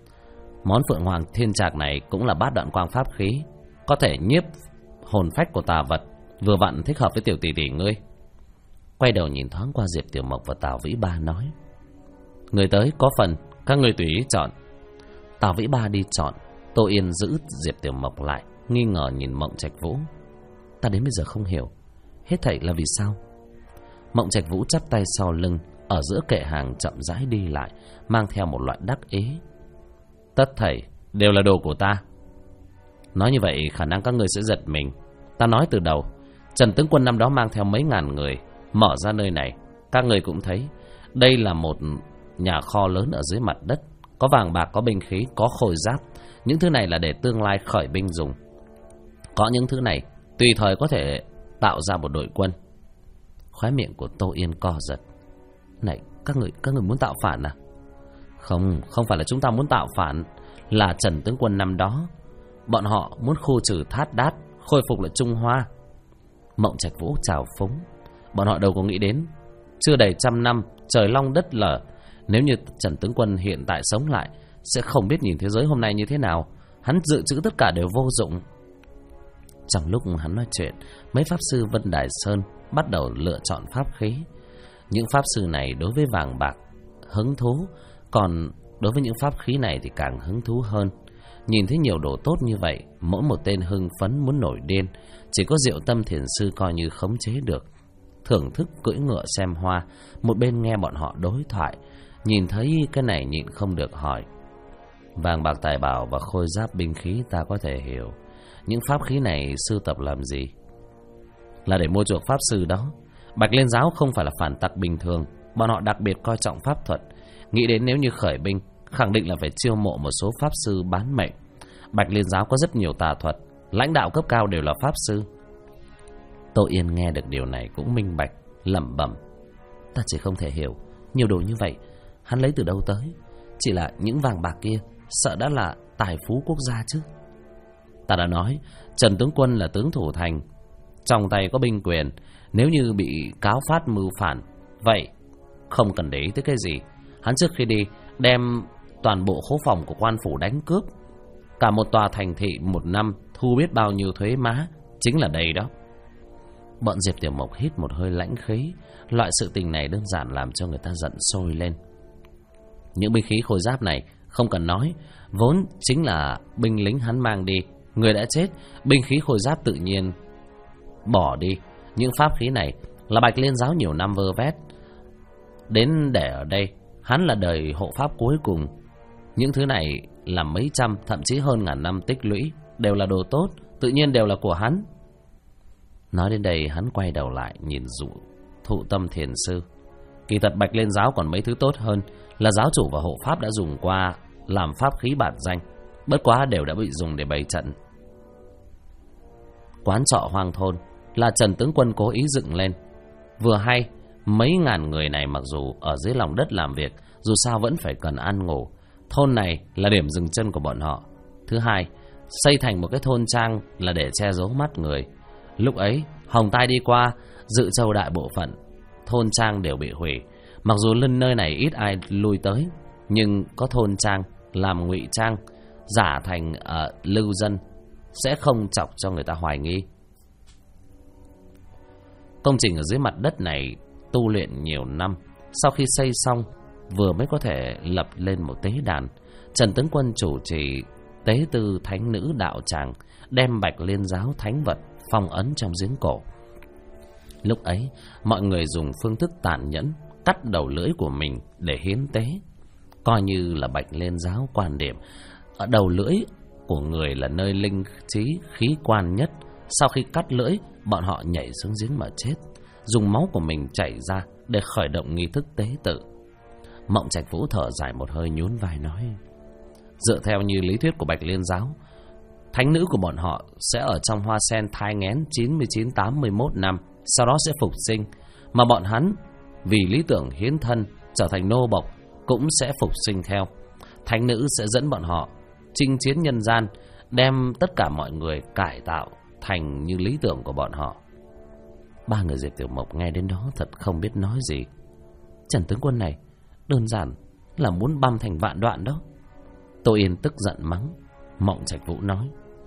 Món Phượng Hoàng Thiên Trạc này cũng là bát đoạn quang pháp khí, có thể nhiếp hồn phách của tà vật, vừa vặn thích hợp với tiểu tỷ tỷ ngươi. Quay đầu nhìn thoáng qua Diệp Tiểu Mộc và Tào Vĩ Ba nói: Người tới có phần, các ngươi tùy ý chọn. Tào Vĩ Ba đi chọn. Tô Yên giữ Diệp Tiểu Mộc lại, nghi ngờ nhìn Mộng Trạch Vũ. Ta đến bây giờ không hiểu, hết thảy là vì sao? Mộng Trạch Vũ chắp tay sau lưng, ở giữa kệ hàng chậm rãi đi lại, mang theo một loại đắc ý. Tất thảy đều là đồ của ta. Nói như vậy khả năng các ngươi sẽ giật mình. Ta nói từ đầu, Trần tướng quân năm đó mang theo mấy ngàn người mở ra nơi này. Các ngươi cũng thấy, đây là một nhà kho lớn ở dưới mặt đất, có vàng bạc, có binh khí, có khôi giáp. Những thứ này là để tương lai khởi binh dùng. Có những thứ này tùy thời có thể tạo ra một đội quân. Khóe miệng của Tô Yên co giật. Này, các người muốn tạo phản à? Không phải là chúng ta muốn tạo phản, là Trần tướng quân năm đó bọn họ muốn khu trừ Thát Đát, khôi phục lại Trung Hoa. Mộng Trạch Vũ trào phúng. Bọn họ đâu có nghĩ đến, chưa đầy 100 năm trời long đất lở, nếu như Trần tướng quân hiện tại sống lại, sẽ không biết nhìn thế giới hôm nay như thế nào. Hắn dự trữ tất cả đều vô dụng. Trong lúc hắn nói chuyện, mấy pháp sư Vân Đài Sơn bắt đầu lựa chọn pháp khí. Những pháp sư này đối với vàng bạc hứng thú, còn đối với những pháp khí này thì càng hứng thú hơn. Nhìn thấy nhiều đồ tốt như vậy, mỗi một tên hưng phấn muốn nổi điên. Chỉ có Diệu Tâm Thiền Sư coi như khống chế được, thưởng thức cưỡi ngựa xem hoa, một bên nghe bọn họ đối thoại. Nhìn thấy cái này nhịn không được hỏi: Vàng bạc tài bảo và khôi giáp binh khí ta có thể hiểu, những pháp khí này sưu tập làm gì? Là để mua chuộc pháp sư đó. Bạch Liên Giáo không phải là phản tặc bình thường, bọn họ đặc biệt coi trọng pháp thuật, nghĩ đến nếu như khởi binh, khẳng định là phải chiêu mộ một số pháp sư bán mệnh. Bạch Liên Giáo có rất nhiều tà thuật, lãnh đạo cấp cao đều là pháp sư. Tô Yên nghe được điều này cũng minh bạch, lẩm bẩm: Ta chỉ không thể hiểu, nhiều đồ như vậy hắn lấy từ đâu tới? Chỉ là những vàng bạc kia sợ đã là tài phú quốc gia chứ. Ta đã nói, Trần tướng quân là tướng thủ thành, trong tay có binh quyền, nếu như bị cáo phát mưu phản, vậy không cần để ý tới cái gì. Hắn trước khi đi đem toàn bộ khố phòng của quan phủ đánh cướp. Cả một tòa thành thị một năm thu biết bao nhiêu thuế má. Chính là đây đó. Bọn Diệp Tiểu Mộc hít một hơi lãnh khí. Loại sự tình này đơn giản làm cho người ta giận sôi lên. Những binh khí khôi giáp này không cần nói, vốn chính là binh lính hắn mang đi. Người đã chết, binh khí khôi giáp tự nhiên bỏ đi. Những pháp khí này là Bạch Liên giáo nhiều năm vơ vét đến để ở đây. Hắn là đời hộ pháp cuối cùng. Những thứ này là mấy trăm, thậm chí hơn ngàn năm tích lũy, đều là đồ tốt, tự nhiên đều là của hắn. Nói đến đây hắn quay đầu lại nhìn dụ Thụ Tâm thiền sư. Kỳ thật Bạch Liên giáo còn mấy thứ tốt hơn, là giáo chủ và hộ pháp đã dùng qua làm pháp khí bản danh, bất quá đều đã bị dùng để bày trận. Quán trọ hoang thôn là Trần tướng quân cố ý dựng lên. Vừa hay mấy ngàn người này mặc dù ở dưới lòng đất làm việc, dù sao vẫn phải cần ăn ngủ. Thôn này là điểm dừng chân của bọn họ. Thứ hai, xây thành một cái thôn trang là để che giấu mắt người. Lúc ấy Hồng Tai đi qua, Dự Châu đại bộ phận thôn trang đều bị hủy. Mặc dù lên nơi này ít ai lui tới, nhưng có thôn trang làm ngụy trang, giả thành lưu dân, sẽ không chọc cho người ta hoài nghi. Công trình ở dưới mặt đất này tu luyện nhiều năm, sau khi xây xong vừa mới có thể lập lên một tế đàn. Trần tướng quân chủ trì tế tư thánh nữ đạo tràng, đem Bạch Liên giáo thánh vật phong ấn trong giếng cổ. Lúc ấy mọi người dùng phương thức tàn nhẫn cắt đầu lưỡi của mình để hiến tế, coi như là Bạch Liên giáo quan điểm ở đầu lưỡi của người là nơi linh trí khí quan nhất. Sau khi cắt lưỡi, bọn họ nhảy xuống giếng mà chết, dùng máu của mình chảy ra để khởi động nghi thức tế tự. Mộng Trạch Vũ thở dài một hơi, nhún vai nói: dựa theo như lý thuyết của Bạch Liên giáo, thánh nữ của bọn họ sẽ ở trong hoa sen thai nghén 99-81 năm, sau đó sẽ phục sinh. Mà bọn hắn vì lý tưởng hiến thân trở thành nô bộc cũng sẽ phục sinh theo. Thánh nữ sẽ dẫn bọn họ chinh chiến nhân gian, đem tất cả mọi người cải tạo thành như lý tưởng của bọn họ. Ba người Diệp Tiểu Mộc nghe đến đó thật không biết nói gì. Trần tướng quân này đơn giản là muốn băm thành vạn đoạn đó. Tô Yên tức giận mắng. Mộng Trạch Vũ nói: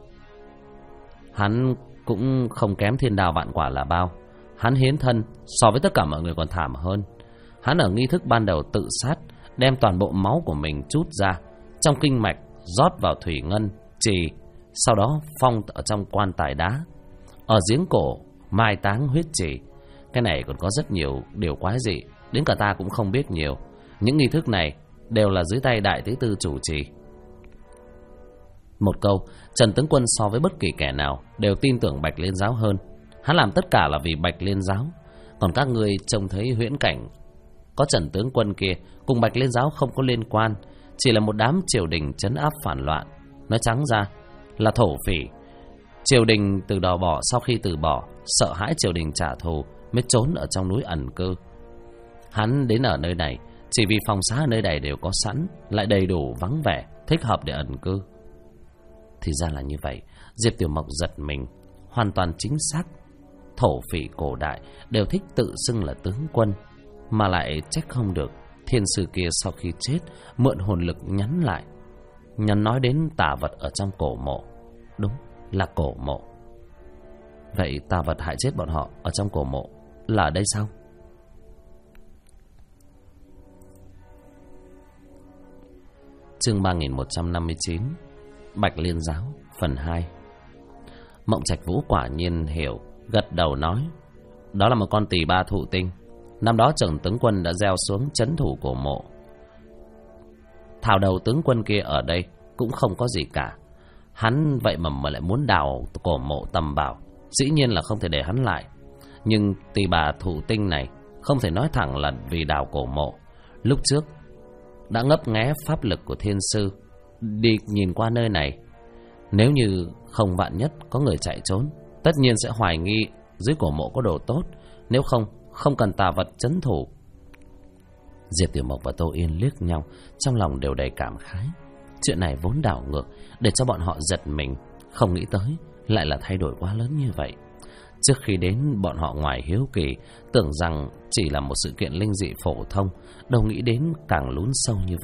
hắn cũng không kém thiên đào vạn quả là bao. Hắn hiến thân so với tất cả mọi người còn thảm hơn. Hắn ở nghi thức ban đầu tự sát, đem toàn bộ máu của mình trút ra, trong kinh mạch rót vào thủy ngân trì, sau đó phong ở trong quan tài đá. Ở giếng cổ mai táng huyết trì. Cái này còn có rất nhiều điều quái dị, đến cả ta cũng không biết nhiều. Những nghi thức này đều là dưới tay đại tế tư chủ trì. Một câu, Trần tướng quân so với bất kỳ kẻ nào đều tin tưởng Bạch Liên giáo hơn. Hắn làm tất cả là vì Bạch Liên giáo. Còn các ngươi trông thấy huyễn cảnh có Trần tướng quân kia cùng Bạch Liên giáo không có liên quan, chỉ là một đám triều đình trấn áp phản loạn. Nói trắng ra là thổ phỉ. Triều đình từ đó bỏ, sau khi từ bỏ, sợ hãi triều đình trả thù mới trốn ở trong núi ẩn cư. Hắn đến ở nơi này chỉ vì phòng xá ở nơi này đều có sẵn, lại đầy đủ vắng vẻ, thích hợp để ẩn cư. Thì ra là như vậy. Diệp Tiểu Mộc giật mình. Hoàn toàn chính xác. Thổ phỉ cổ đại đều thích tự xưng là tướng quân, mà lại trách không được thiên sư kia sau khi chết mượn hồn lực nhắn lại, nhắn nói đến tà vật ở trong cổ mộ. Đúng là cổ mộ. Vậy tà vật hại chết bọn họ ở trong cổ mộ là ở đây sao? Chương 3159 Bạch Liên giáo phần 2. Mộng Trạch Vũ quả nhiên hiểu, gật đầu nói: đó là một con tỳ ba thụ tinh. Năm đó Trần tướng quân đã gieo xuống trấn thủ cổ mộ. Thảo đầu tướng quân kia ở đây cũng không có gì cả. Hắn vậy mà lại muốn đào cổ mộ tầm bảo, dĩ nhiên là không thể để hắn lại. Nhưng tỳ bà thụ tinh này không thể nói thẳng là vì đào cổ mộ. Lúc trước đã ngấp nghé pháp lực của thiên sư, đi nhìn qua nơi này. Nếu như không vạn nhất có người chạy trốn, tất nhiên sẽ hoài nghi dưới cổ mộ có đồ tốt. Nếu không, không cần tà vật trấn thủ. Diệp Tiểu Mộc và Tô Yên liếc nhau, trong lòng đều đầy cảm khái. Chuyện này vốn đảo ngược, để cho bọn họ giật mình. Không nghĩ tới lại là thay đổi quá lớn như vậy. Trước khi đến, bọn họ ngoài hiếu kỳ, tưởng rằng chỉ là một sự kiện linh dị phổ thông, đâu nghĩ đến càng lún sâu như vậy,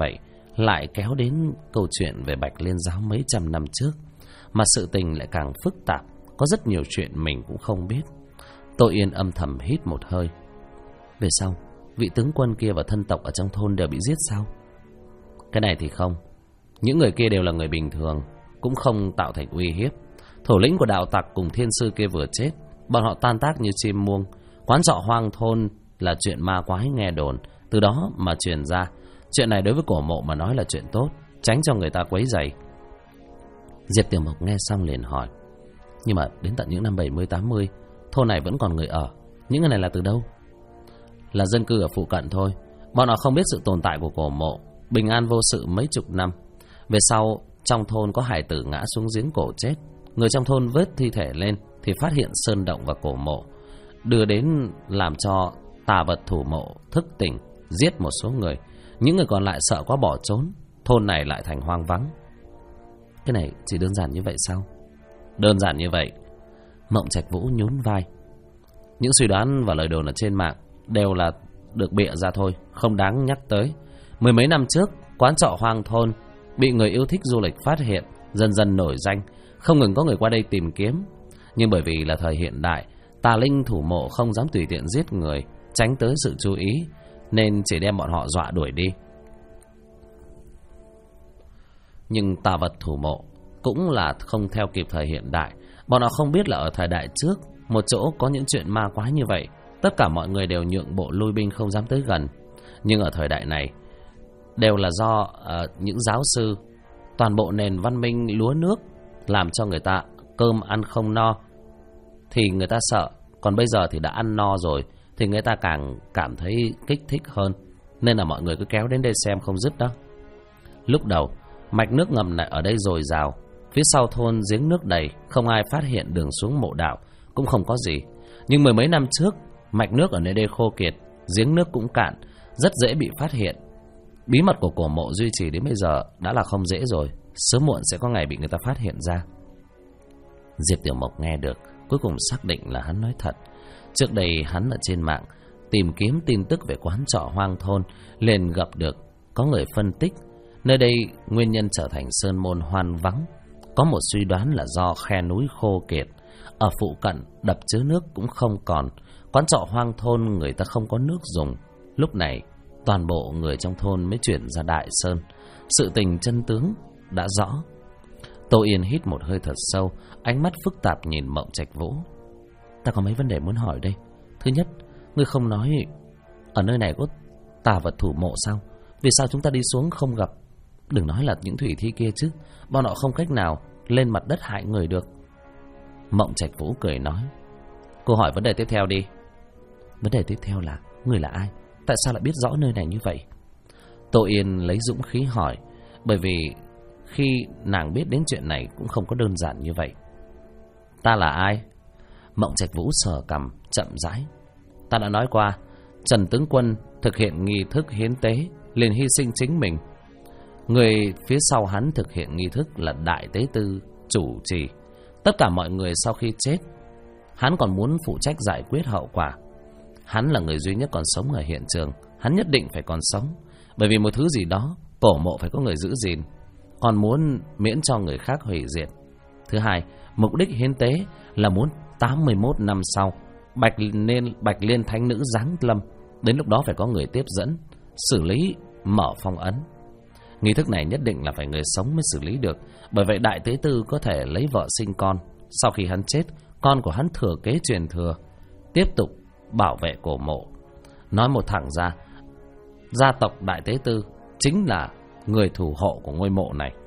lại kéo đến câu chuyện về Bạch Liên giáo mấy trăm năm trước, mà sự tình lại càng phức tạp, có rất nhiều chuyện mình cũng không biết. Tô Yên âm thầm hít một hơi. Về sau, vị tướng quân kia và thân tộc ở trong thôn đều bị giết sao? Cái này thì không. Những người kia đều là người bình thường, cũng không tạo thành uy hiếp. Thủ lĩnh của đạo tặc cùng thiên sư kia vừa chết, bọn họ tan tác như chim muông. Quán trọ hoang thôn là chuyện ma quái nghe đồn, từ đó mà truyền ra. Chuyện này đối với Cổ Mộ mà nói là chuyện tốt, tránh cho người ta quấy rầy. Diệp Tiểu Mộc nghe xong liền hỏi, nhưng mà đến tận những năm 70-80, thôn này vẫn còn người ở. Những người này là từ đâu? Là dân cư ở phụ cận thôi. Bọn họ không biết sự tồn tại của Cổ Mộ, bình an vô sự mấy chục năm. Về sau, trong thôn có hải tử ngã xuống giếng cổ chết. Người trong thôn vớt thi thể lên thì phát hiện sơn động và Cổ Mộ, đưa đến làm cho tà vật thủ mộ thức tỉnh, giết một số người. Những người còn lại sợ quá bỏ trốn, thôn này lại thành hoang vắng. Cái này chỉ đơn giản như vậy sao? Đơn giản như vậy. Mộng Trạch Vũ nhún vai. Những suy đoán và lời đồn ở trên mạng đều là được bịa ra thôi, không đáng nhắc tới. Mười mấy năm trước, quán trọ hoang thôn bị người yêu thích du lịch phát hiện, dần dần nổi danh, không ngừng có người qua đây tìm kiếm. Nhưng bởi vì là thời hiện đại, tà linh thủ mộ không dám tùy tiện giết người, tránh tới sự chú ý, nên chỉ đem bọn họ dọa đuổi đi. Nhưng tà vật thủ mộ cũng là không theo kịp thời hiện đại. Bọn họ không biết là ở thời đại trước, một chỗ có những chuyện ma quái như vậy, tất cả mọi người đều nhượng bộ lui binh, không dám tới gần. Nhưng ở thời đại này, đều là do những giáo sư, toàn bộ nền văn minh lúa nước làm cho người ta cơm ăn không no, thì người ta sợ. Còn bây giờ thì đã ăn no rồi, thì người ta càng cảm thấy kích thích hơn, nên là mọi người cứ kéo đến đây xem không dứt đó. Lúc đầu, mạch nước ngầm này ở đây dồi dào, phía sau thôn giếng nước đầy, không ai phát hiện đường xuống mộ đạo, cũng không có gì. Nhưng mười mấy năm trước, mạch nước ở nơi đây khô kiệt, giếng nước cũng cạn, rất dễ bị phát hiện. Bí mật của Cổ Mộ duy trì đến bây giờ đã là không dễ rồi, sớm muộn sẽ có ngày bị người ta phát hiện ra. Diệp Tiểu Mộc nghe được, cuối cùng xác định là hắn nói thật. Trước đây hắn ở trên mạng tìm kiếm tin tức về quán trọ hoang thôn, liền gặp được có người phân tích nơi đây nguyên nhân trở thành sơn môn hoang vắng. Có một suy đoán là do khe núi khô kiệt, ở phụ cận đập chứa nước cũng không còn, quán trọ hoang thôn người ta không có nước dùng. Lúc này toàn bộ người trong thôn mới chuyển ra Đại Sơn. Sự tình chân tướng đã rõ. Tô Yên hít một hơi thật sâu, ánh mắt phức tạp nhìn Mộng Trạch Vũ. Ta có mấy vấn đề muốn hỏi đây. Thứ nhất, ngươi không nói ở nơi này có tà vật thủ mộ sao? Vì sao chúng ta đi xuống không gặp? Đừng nói là những thủy thi kia chứ, bọn họ không cách nào lên mặt đất hại người được. Mộng Trạch Vũ cười nói, cô hỏi vấn đề tiếp theo đi. Vấn đề tiếp theo là, ngươi là ai? Tại sao lại biết rõ nơi này như vậy? Tô Yên lấy dũng khí hỏi, bởi vì khi nàng biết đến chuyện này cũng không có đơn giản như vậy. Ta là ai? Mộng Trạch Vũ sờ cằm, chậm rãi. Ta đã nói qua, Trần tướng quân thực hiện nghi thức hiến tế, liền hy sinh chính mình. Người phía sau hắn thực hiện nghi thức là Đại Tế Tư chủ trì. Tất cả mọi người sau khi chết, hắn còn muốn phụ trách giải quyết hậu quả. Hắn là người duy nhất còn sống ở hiện trường, hắn nhất định phải còn sống, bởi vì một thứ gì đó Cổ Mộ phải có người giữ gìn, còn muốn miễn cho người khác hủy diệt. Thứ hai, mục đích hiến tế là muốn 81 năm sau Bạch Liên thánh nữ giáng lâm, đến lúc đó phải có người tiếp dẫn, xử lý, mở phong ấn. Nghi thức này nhất định là phải người sống mới xử lý được, bởi vậy Đại Tế Tư có thể lấy vợ sinh con. Sau khi hắn chết, con của hắn thừa kế truyền thừa, tiếp tục bảo vệ Cổ Mộ. Nói một thẳng ra, gia tộc Đại Tế Tư chính là người thủ hộ của ngôi mộ này.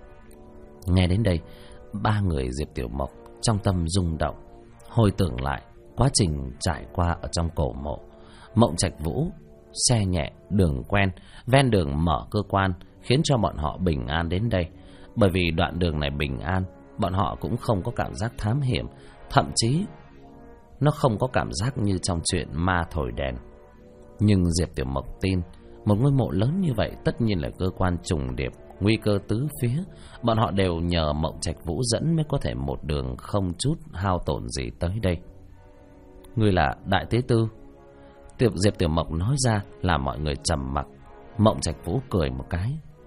Nghe đến đây, ba người Diệp Tiểu Mộc trong tâm rung động, hồi tưởng lại quá trình trải qua ở trong Cổ Mộ. Mộng Trạch Vũ xe nhẹ đường quen, ven đường mở cơ quan, khiến cho bọn họ bình an đến đây. Bởi vì đoạn đường này bình an, bọn họ cũng không có cảm giác thám hiểm, thậm chí nó không có cảm giác như trong chuyện ma thổi đèn. Nhưng Diệp Tiểu Mộc tin, một ngôi mộ lớn như vậy tất nhiên là cơ quan trùng điệp, nguy cơ tứ phía. Bọn họ đều nhờ Mộng Trạch Vũ dẫn mới có thể một đường không chút hao tổn gì tới đây. Ngươi là Đại Tế Tư? Diệp Tiểu Mộc nói ra làm mọi người trầm mặc. Mộng Trạch Vũ cười một cái.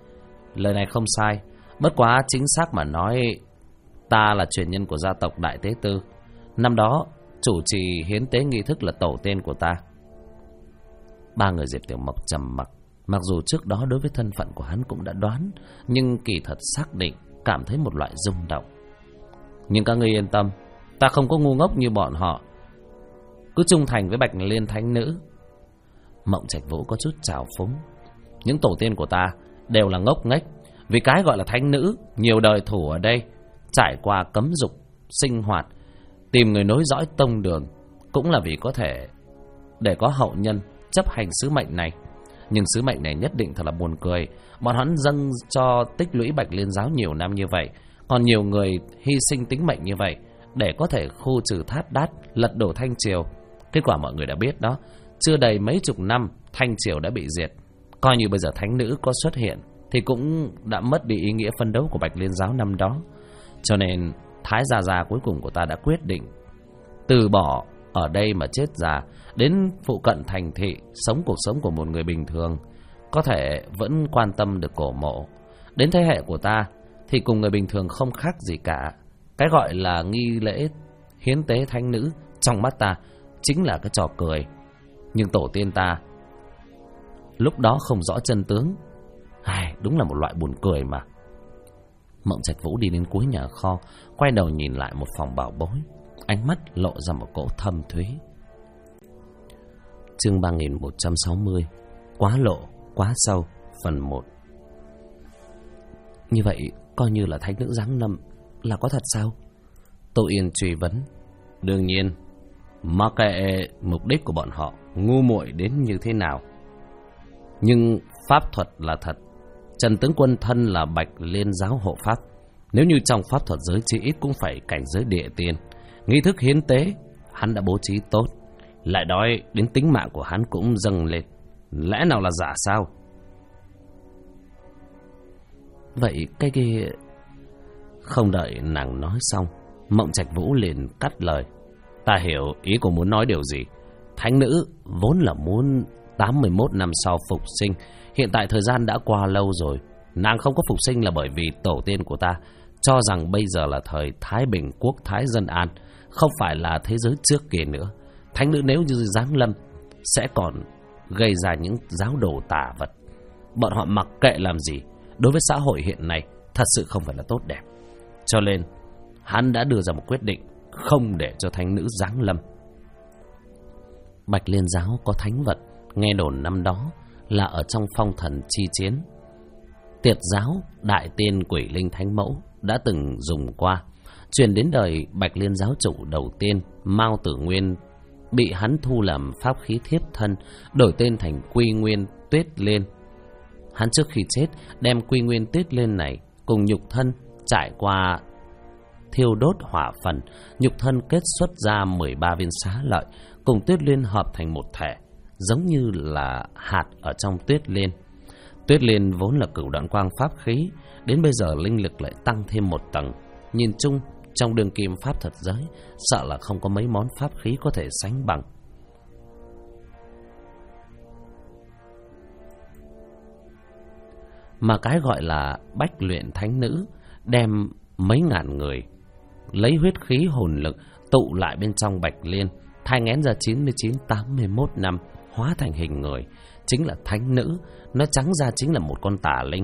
lời này không sai. Bất quá chính xác mà nói, ta là truyền nhân của gia tộc Đại Tế Tư. Năm đó chủ trì hiến tế nghi thức là tổ tiên của ta. Ba người Diệp Tiểu Mộc trầm mặc. Mặc dù trước đó đối với thân phận của hắn cũng đã đoán, nhưng kỳ thật xác định, cảm thấy một loại rung động. Nhưng các ngươi yên tâm, ta không có ngu ngốc như bọn họ, cứ trung thành với Bạch Liên Thánh Nữ. Mộng Trạch Vũ có chút trào phúng. Những tổ tiên của ta đều là ngốc nghếch. Vì cái gọi là thánh nữ, nhiều đời thủ ở đây, trải qua cấm dục, sinh hoạt, tìm người nối dõi tông đường, cũng là vì có thể để có hậu nhân chấp hành sứ mệnh này. Nhưng sứ mệnh này nhất định thật là buồn cười. Bọn hắn dâng cho tích lũy Bạch Liên giáo nhiều năm như vậy, còn nhiều người hy sinh tính mệnh như vậy để có thể khu trừ Thát Đát, lật đổ Thanh Triều. Kết quả mọi người đã biết đó, chưa đầy mấy chục năm Thanh Triều đã bị diệt. Coi như bây giờ thánh nữ có xuất hiện thì cũng đã mất đi ý nghĩa phân đấu của Bạch Liên giáo năm đó. Cho nên Thái Gia Gia cuối cùng của ta đã quyết định từ bỏ ở đây mà chết già, đến phụ cận thành thị, sống cuộc sống của một người bình thường, có thể vẫn quan tâm được cổ mộ. Đến thế hệ của ta thì cùng người bình thường không khác gì cả. Cái gọi là nghi lễ hiến tế thánh nữ trong mắt ta chính là cái trò cười. Nhưng tổ tiên ta lúc đó không rõ chân tướng. Đúng là một loại buồn cười mà. Mộng Trạch Vũ đi đến cuối nhà kho, quay đầu nhìn lại một phòng bảo bối, ánh mắt lộ ra một cỗ thâm thúy. Chương 3160, Quá lộ, quá sâu, phần 1. Như vậy coi như là thánh nữ giáng lâm là có thật sao? Tô Yên truy vấn. Đương nhiên, mặc kệ mục đích của bọn họ ngu muội đến như thế nào, nhưng pháp thuật là thật. Trần tướng quân thân là Bạch Liên giáo hộ pháp, nếu như trong pháp thuật giới chỉ ít cũng phải cảnh giới địa tiên. Nghi thức hiến tế hắn đã bố trí tốt, lại nói đến tính mạng của hắn cũng dâng lên, lẽ nào là giả sao? Vậy cái kia... Không đợi nàng nói xong, Mộng Trạch Vũ liền cắt lời. Ta hiểu ý cô muốn nói điều gì. Thánh nữ vốn là muốn 81 năm sau phục sinh. Hiện tại thời gian đã qua lâu rồi. Nàng không có phục sinh là bởi vì tổ tiên của ta cho rằng bây giờ là thời Thái Bình quốc thái dân an, không phải là thế giới trước kia nữa. Thánh nữ nếu như giáng lâm sẽ còn gây ra những giáo đồ tà vật. Bọn họ mặc kệ làm gì đối với xã hội hiện nay thật sự không phải là tốt đẹp. Cho nên hắn đã đưa ra một quyết định không để cho thánh nữ giáng lâm. Bạch Liên giáo có thánh vật, nghe đồn năm đó là ở trong phong thần chi chiến. Tiệt giáo đại tiên Quỷ Linh Thánh Mẫu đã từng dùng qua. Truyền đến đời Bạch Liên giáo chủ đầu tiên Mao Tử Nguyên bị hắn thu làm pháp khí thiếp thân, đổi tên thành Quy Nguyên Tuyết Liên. Hắn trước khi chết đem Quy Nguyên Tuyết Liên này cùng nhục thân trải qua thiêu đốt hỏa phần, nhục thân kết xuất ra 13 viên xá lợi, cùng Tuyết Liên hợp thành một thể, giống như là hạt ở trong Tuyết Liên. Tuyết Liên vốn là cửu đoạn quang pháp khí, đến bây giờ linh lực lại tăng thêm một tầng. Nhìn chung trong đường kim pháp thuật giới, sợ là không có mấy món pháp khí có thể sánh bằng. Mà cái gọi là bách luyện thánh nữ, đem mấy ngàn người lấy huyết khí hồn lực tụ lại bên trong Bạch Liên, thai nghén ra 99-81 năm hóa thành hình người, chính là thánh nữ. Nó trắng ra chính là một con tà linh.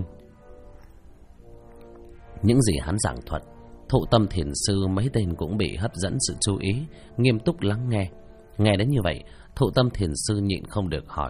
Những gì hắn giảng thuật, Thụ Tâm Thiền Sư mấy tên cũng bị hấp dẫn sự chú ý, nghiêm túc lắng nghe. Nghe đến như vậy, Thụ Tâm Thiền Sư nhịn không được hỏi.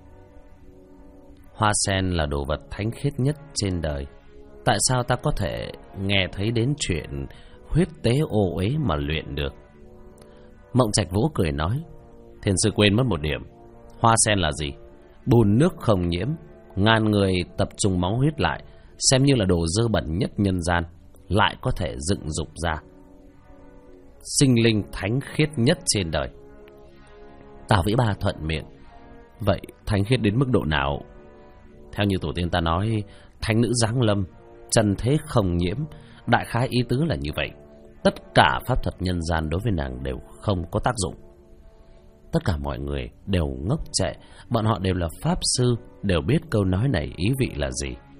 Hoa sen là đồ vật thánh khiết nhất trên đời, tại sao ta có thể nghe thấy đến chuyện huyết tế ô uế mà luyện được? Mộng Trạch Vũ cười nói. Thiền sư quên mất một điểm. Hoa sen là gì? Bùn nước không nhiễm, ngàn người tập trung máu huyết lại, xem như là đồ dơ bẩn nhất nhân gian, lại có thể dựng dục ra sinh linh thánh khiết nhất trên đời. Tào Vĩ Ba thuận miệng. Vậy thánh khiết đến mức độ nào? Theo như tổ tiên ta nói, thánh nữ giáng lâm, trần thế không nhiễm, đại khái ý tứ là như vậy. Tất cả pháp thuật nhân gian đối với nàng đều không có tác dụng. Tất cả mọi người đều ngốc trệ, bọn họ đều là pháp sư, đều biết câu nói này ý vị là gì.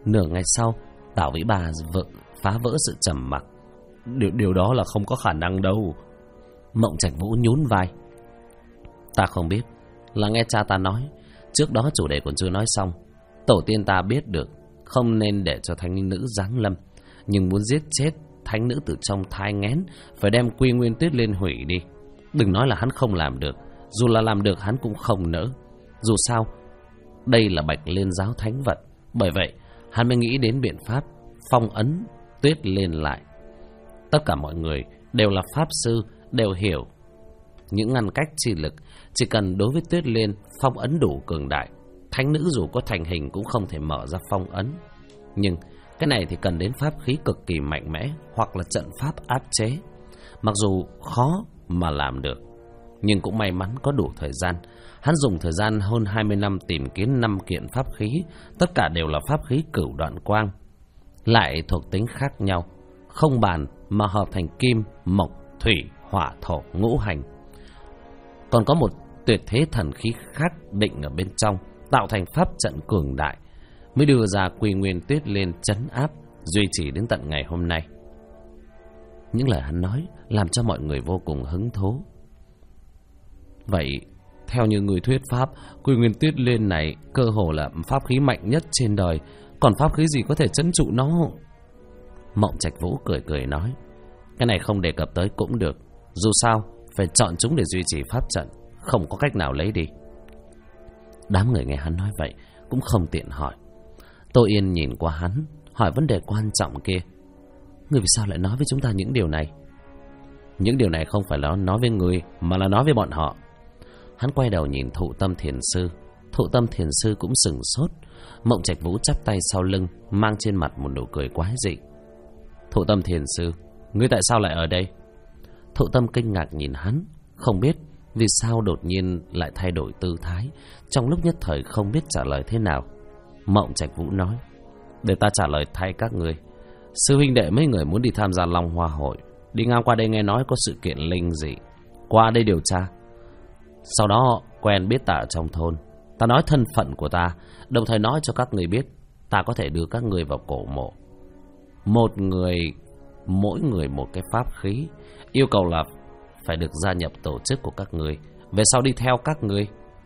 Nửa ngày sau, Tào Vĩ Bà phá vỡ sự trầm mặc. Điều đó là không có khả năng đâu. Mộng Trạch Vũ nhún vai. Ta không biết, là nghe cha ta nói. Trước đó chủ đề còn chưa nói xong. Tổ tiên ta biết được không nên để cho thánh nữ giáng lâm, nhưng muốn giết chết thánh nữ từ trong thai nghén, phải đem Quy Nguyên Tuyết lên hủy đi. Đừng nói là hắn không làm được, dù là làm được hắn cũng không nỡ. Dù sao đây là Bạch Liên giáo thánh vật, bởi vậy hắn mới nghĩ đến biện pháp phong ấn Tuyết Liên lại. Tất cả mọi người đều là pháp sư, đều hiểu những ngăn cách chi lực. Chỉ cần đối với Tuyết Liên phong ấn đủ cường đại, thánh nữ dù có thành hình cũng không thể mở ra phong ấn. Nhưng cái này thì cần đến pháp khí cực kỳ mạnh mẽ, hoặc là trận pháp áp chế. Mặc dù khó mà làm được, nhưng cũng may mắn có đủ thời gian. Hắn dùng thời gian hơn 20 năm tìm kiếm 5 kiện pháp khí, tất cả đều là pháp khí cửu đoạn quang, lại thuộc tính khác nhau, không bàn mà hợp thành kim, mộc, thủy, hỏa, thổ, ngũ hành. Còn có một tuyệt thế thần khí khác định ở bên trong, tạo thành pháp trận cường đại, mới đưa ra Quy Nguyên Tuyết lên trấn áp, duy trì đến tận ngày hôm nay. Những lời hắn nói làm cho mọi người vô cùng hứng thú. Vậy theo như người thuyết pháp, Quy Nguyên Tuyết Liên này cơ hồ là pháp khí mạnh nhất trên đời, còn pháp khí gì có thể trấn trụ nó? Mộng Trạch Vũ cười cười nói, cái này không đề cập tới cũng được, dù sao phải chọn chúng để duy trì pháp trận, không có cách nào lấy đi. Đám người nghe hắn nói vậy cũng không tiện hỏi. Tô Yên nhìn qua hắn, hỏi vấn đề quan trọng kia. Người vì sao lại nói với chúng ta những điều này? Những điều này không phải là nói với người, mà là nói với bọn họ. Hắn quay đầu nhìn Thụ Tâm Thiền Sư. Thụ Tâm Thiền Sư cũng sừng sốt. Mộng Trạch Vũ chắp tay sau lưng, mang trên mặt một nụ cười quái dị. Thụ Tâm Thiền Sư, ngươi tại sao lại ở đây? Thụ Tâm kinh ngạc nhìn hắn, không biết vì sao đột nhiên lại thay đổi tư thái, trong lúc nhất thời không biết trả lời thế nào. Mộng Trạch Vũ nói, để ta trả lời thay các ngươi. Sư huynh đệ mấy người muốn đi tham gia Long Hoa Hội, đi ngang qua đây nghe nói có sự kiện linh dị, qua đây điều tra. Sau đó quen biết ta ở trong thôn, ta nói thân phận của ta, đồng thời nói cho các người biết ta có thể đưa các người vào cổ mộ. Mỗi người một cái pháp khí, yêu cầu là phải được gia nhập tổ chức của các người, về sau đi theo các người.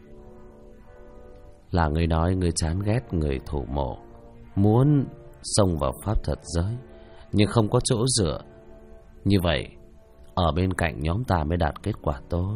Là người nói người chán ghét người thủ mộ, muốn xông vào pháp thuật giới, nhưng không có chỗ dựa. Như vậy ở bên cạnh nhóm ta mới đạt kết quả tốt.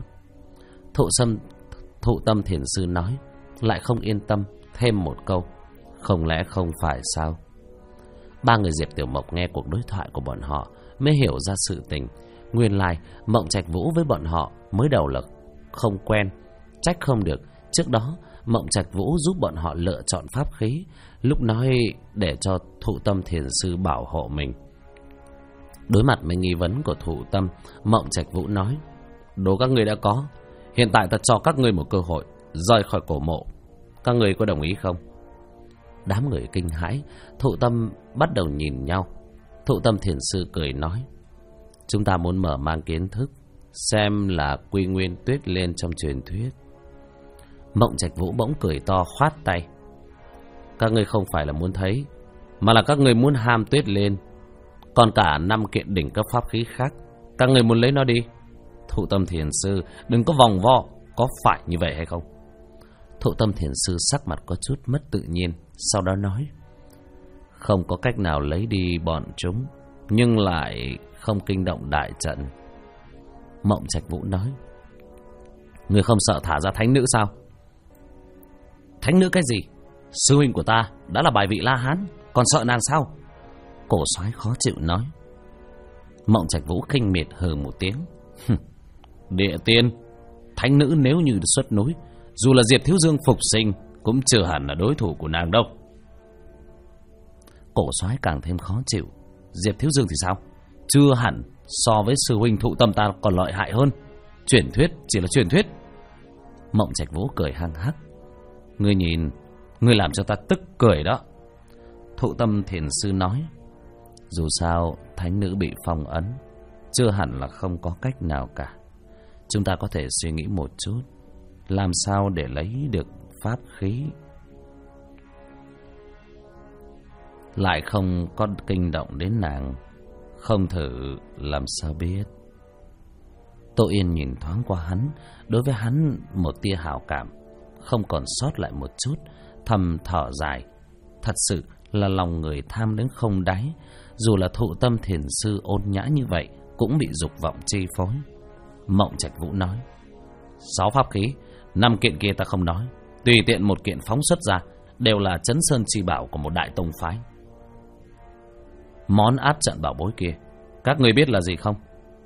Thụ Tâm Thiền Sư nói, lại không yên tâm, thêm một câu, không lẽ không phải sao? Ba người Diệp Tiểu Mộc nghe cuộc đối thoại của bọn họ mới hiểu ra sự tình. Nguyên lai Mộng Trạch Vũ với bọn họ mới đầu là không quen, trách không được. Trước đó Mộng Trạch Vũ giúp bọn họ lựa chọn pháp khí, lúc nói để cho Thụ Tâm Thiền Sư bảo hộ mình. Đối mặt với nghi vấn của Thụ Tâm, Mộng Trạch Vũ nói, đồ các người đã có, hiện tại ta cho các người một cơ hội rời khỏi cổ mộ, các người có đồng ý không? Đám người kinh hãi, Thụ Tâm bắt đầu nhìn nhau. Thụ Tâm Thiền Sư cười nói, chúng ta muốn mở mang kiến thức, xem là Quy Nguyên Tuyết Liên trong truyền thuyết. Mộng Trạch Vũ bỗng cười to khoát tay, các ngươi không phải là muốn thấy, mà là các ngươi muốn ham Tuyết Liên. Còn cả 5 kiện đỉnh cấp pháp khí khác, các ngươi muốn lấy nó đi. Thụ Tâm Thiền Sư, đừng có vòng vo, có phải như vậy hay không? Thụ Tâm Thiền Sư sắc mặt có chút mất tự nhiên, sau đó nói, không có cách nào lấy đi bọn chúng, nhưng lại không kinh động đại trận. Mộng Trạch Vũ nói, người không sợ thả ra thánh nữ sao? Thánh nữ cái gì? Sư huynh của ta đã là bài vị La Hán, còn sợ nàng sao? Cổ soái khó chịu nói. Mộng Trạch Vũ khinh miệt hừ một tiếng, địa tiên, thánh nữ nếu như xuất núi, dù là Diệp Thiếu Dương phục sinh cũng chưa hẳn là đối thủ của nàng đâu. Cổ soái càng thêm khó chịu, Diệp Thiếu Dương thì sao? Chưa hẳn, so với sư huynh Thụ Tâm ta còn lợi hại hơn. Truyền thuyết chỉ là truyền thuyết. Mộng Trạch Vũ cười hăng hắc, ngươi nhìn, ngươi làm cho ta tức cười đó. Thụ Tâm Thiền Sư nói, dù sao thánh nữ bị phong ấn, chưa hẳn là không có cách nào cả. Chúng ta có thể suy nghĩ một chút, làm sao để lấy được pháp khí. lại không có kinh động đến nàng. Không thử làm sao biết. Tô Yên nhìn thoáng qua hắn, đối với hắn một tia hảo cảm không còn sót lại một chút, thầm thở dài. Thật sự là lòng người tham đến không đáy. Dù là Thụ Tâm Thiền Sư ôn nhã như vậy cũng bị dục vọng chi phối. Mộng Trạch Vũ nói: 6 pháp khí, 5 kiện kia ta không nói, tùy tiện một kiện phóng xuất ra đều là Chấn Sơn chi bảo của một đại tông phái. Món áp trận bảo bối kia, các người biết là gì không?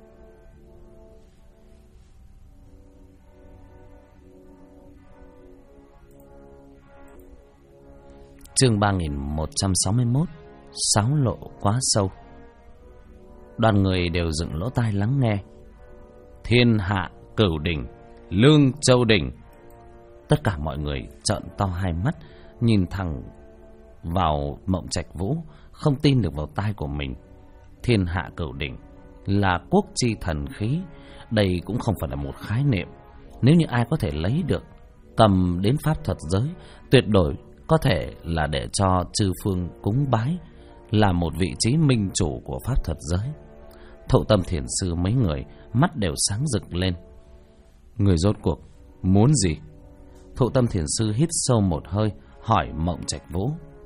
Chương 3161, Sáo lộ quá sâu. Đoàn người đều dựng lỗ tai lắng nghe. Thiên Hạ Cửu Đỉnh, Lương Châu Đỉnh. Tất cả mọi người trợn to hai mắt, nhìn thẳng vào Mộng Trạch Vũ, không tin được vào tai của mình. Thiên Hạ Cửu Đỉnh là quốc chi thần khí, đây cũng không phải là một khái niệm. Nếu như ai có thể lấy được, cầm đến pháp thuật giới, tuyệt đối có thể là để cho chư phương cúng bái, là một vị trí minh chủ của pháp thuật giới. Thụ Tâm Thiền Sư mấy người mắt đều sáng rực lên. Người rốt cuộc muốn gì? Thụ Tâm Thiền Sư hít sâu một hơi, hỏi Mộng Trạch Vũ: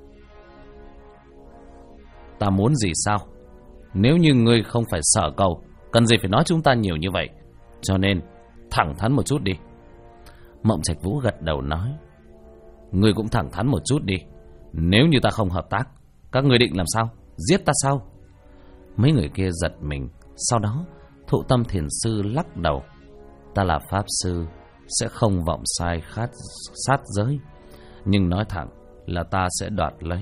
Ta muốn gì sao? Nếu như ngươi không phải sở cầu, cần gì phải nói chúng ta nhiều như vậy? Cho nên thẳng thắn một chút đi. Mộng Trạch Vũ gật đầu nói: Ngươi cũng thẳng thắn một chút đi. Nếu như ta không hợp tác, các ngươi định làm sao? Giết ta sao? Mấy người kia giật mình. Sau đó Thụ Tâm Thiền Sư lắc đầu: Ta là pháp sư, sẽ không vọng sai sát giới, nhưng nói thẳng là ta sẽ đoạt lấy.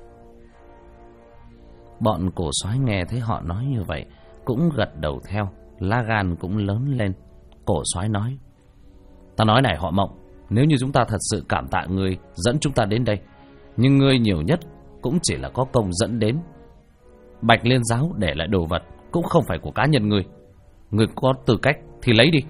Bọn cổ soái nghe thấy họ nói như vậy cũng gật đầu theo, lá gan cũng lớn lên. Cổ soái nói: Ta nói này họ Mộng, nếu như chúng ta thật sự cảm tạ ngươi dẫn chúng ta đến đây, nhưng ngươi nhiều nhất cũng chỉ là có công dẫn đến. Bạch Liên giáo để lại đồ vật cũng không phải của cá nhân ngươi. Ngươi có tư cách thì lấy đi.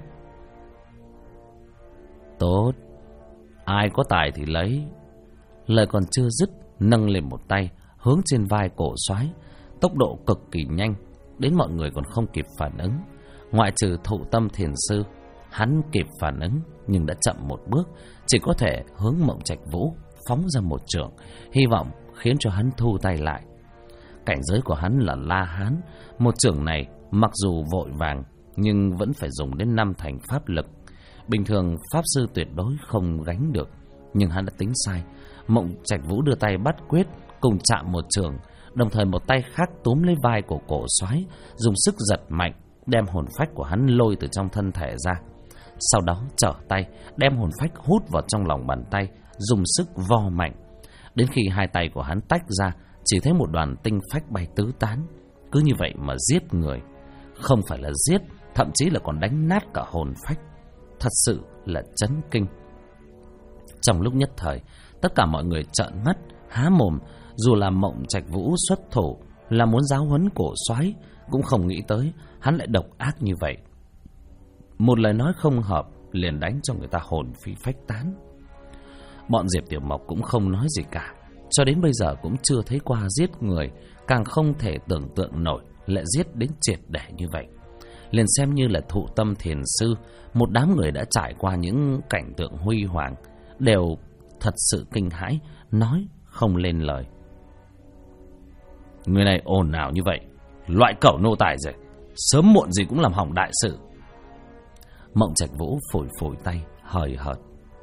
Tốt, ai có tài thì lấy. Lời còn chưa dứt, nâng lên một tay hướng trên vai cổ soái, tốc độ cực kỳ nhanh, đến mọi người còn không kịp phản ứng. Ngoại trừ Thụ Tâm Thiền Sư, hắn kịp phản ứng nhưng đã chậm một bước, chỉ có thể hướng Mộng Trạch Vũ phóng ra một chưởng, hy vọng khiến cho hắn thu tay lại. Cảnh giới của hắn là La Hán, một chưởng này mặc dù vội vàng nhưng vẫn phải dùng đến 5 thành pháp lực. Bình thường pháp sư tuyệt đối không gánh được, nhưng hắn đã tính sai. Mộng Trạch Vũ đưa tay bắt quyết, cùng chạm một chưởng, đồng thời một tay khác túm lấy vai của cổ soái, dùng sức giật mạnh, đem hồn phách của hắn lôi từ trong thân thể ra. Sau đó trở tay đem hồn phách hút vào trong lòng bàn tay, dùng sức vo mạnh. Đến khi hai tay của hắn tách ra, chỉ thấy một đoàn tinh phách bay tứ tán. Cứ như vậy mà giết người. Không phải là giết, thậm chí là còn đánh nát cả hồn phách. Thật sự là chấn kinh. Trong lúc nhất thời, tất cả mọi người trợn mắt há mồm. Dù là Mộng Trạch Vũ xuất thủ là muốn giáo huấn cổ soái, cũng không nghĩ tới hắn lại độc ác như vậy. Một lời nói không hợp liền đánh cho người ta hồn phi phách tán. Bọn Diệp Tiểu Mộc cũng không nói gì cả, cho đến bây giờ cũng chưa thấy qua giết người, càng không thể tưởng tượng nổi lại giết đến triệt để như vậy. Liền xem như là Thụ Tâm Thiền Sư, một đám người đã trải qua những cảnh tượng huy hoàng, đều thật sự kinh hãi, nói không lên lời. Người này ồn ào như vậy, loại cẩu nô tài rồi, sớm muộn gì cũng làm hỏng đại sự. Mộng Trạch Vũ phủi phủi tay, hời hợt.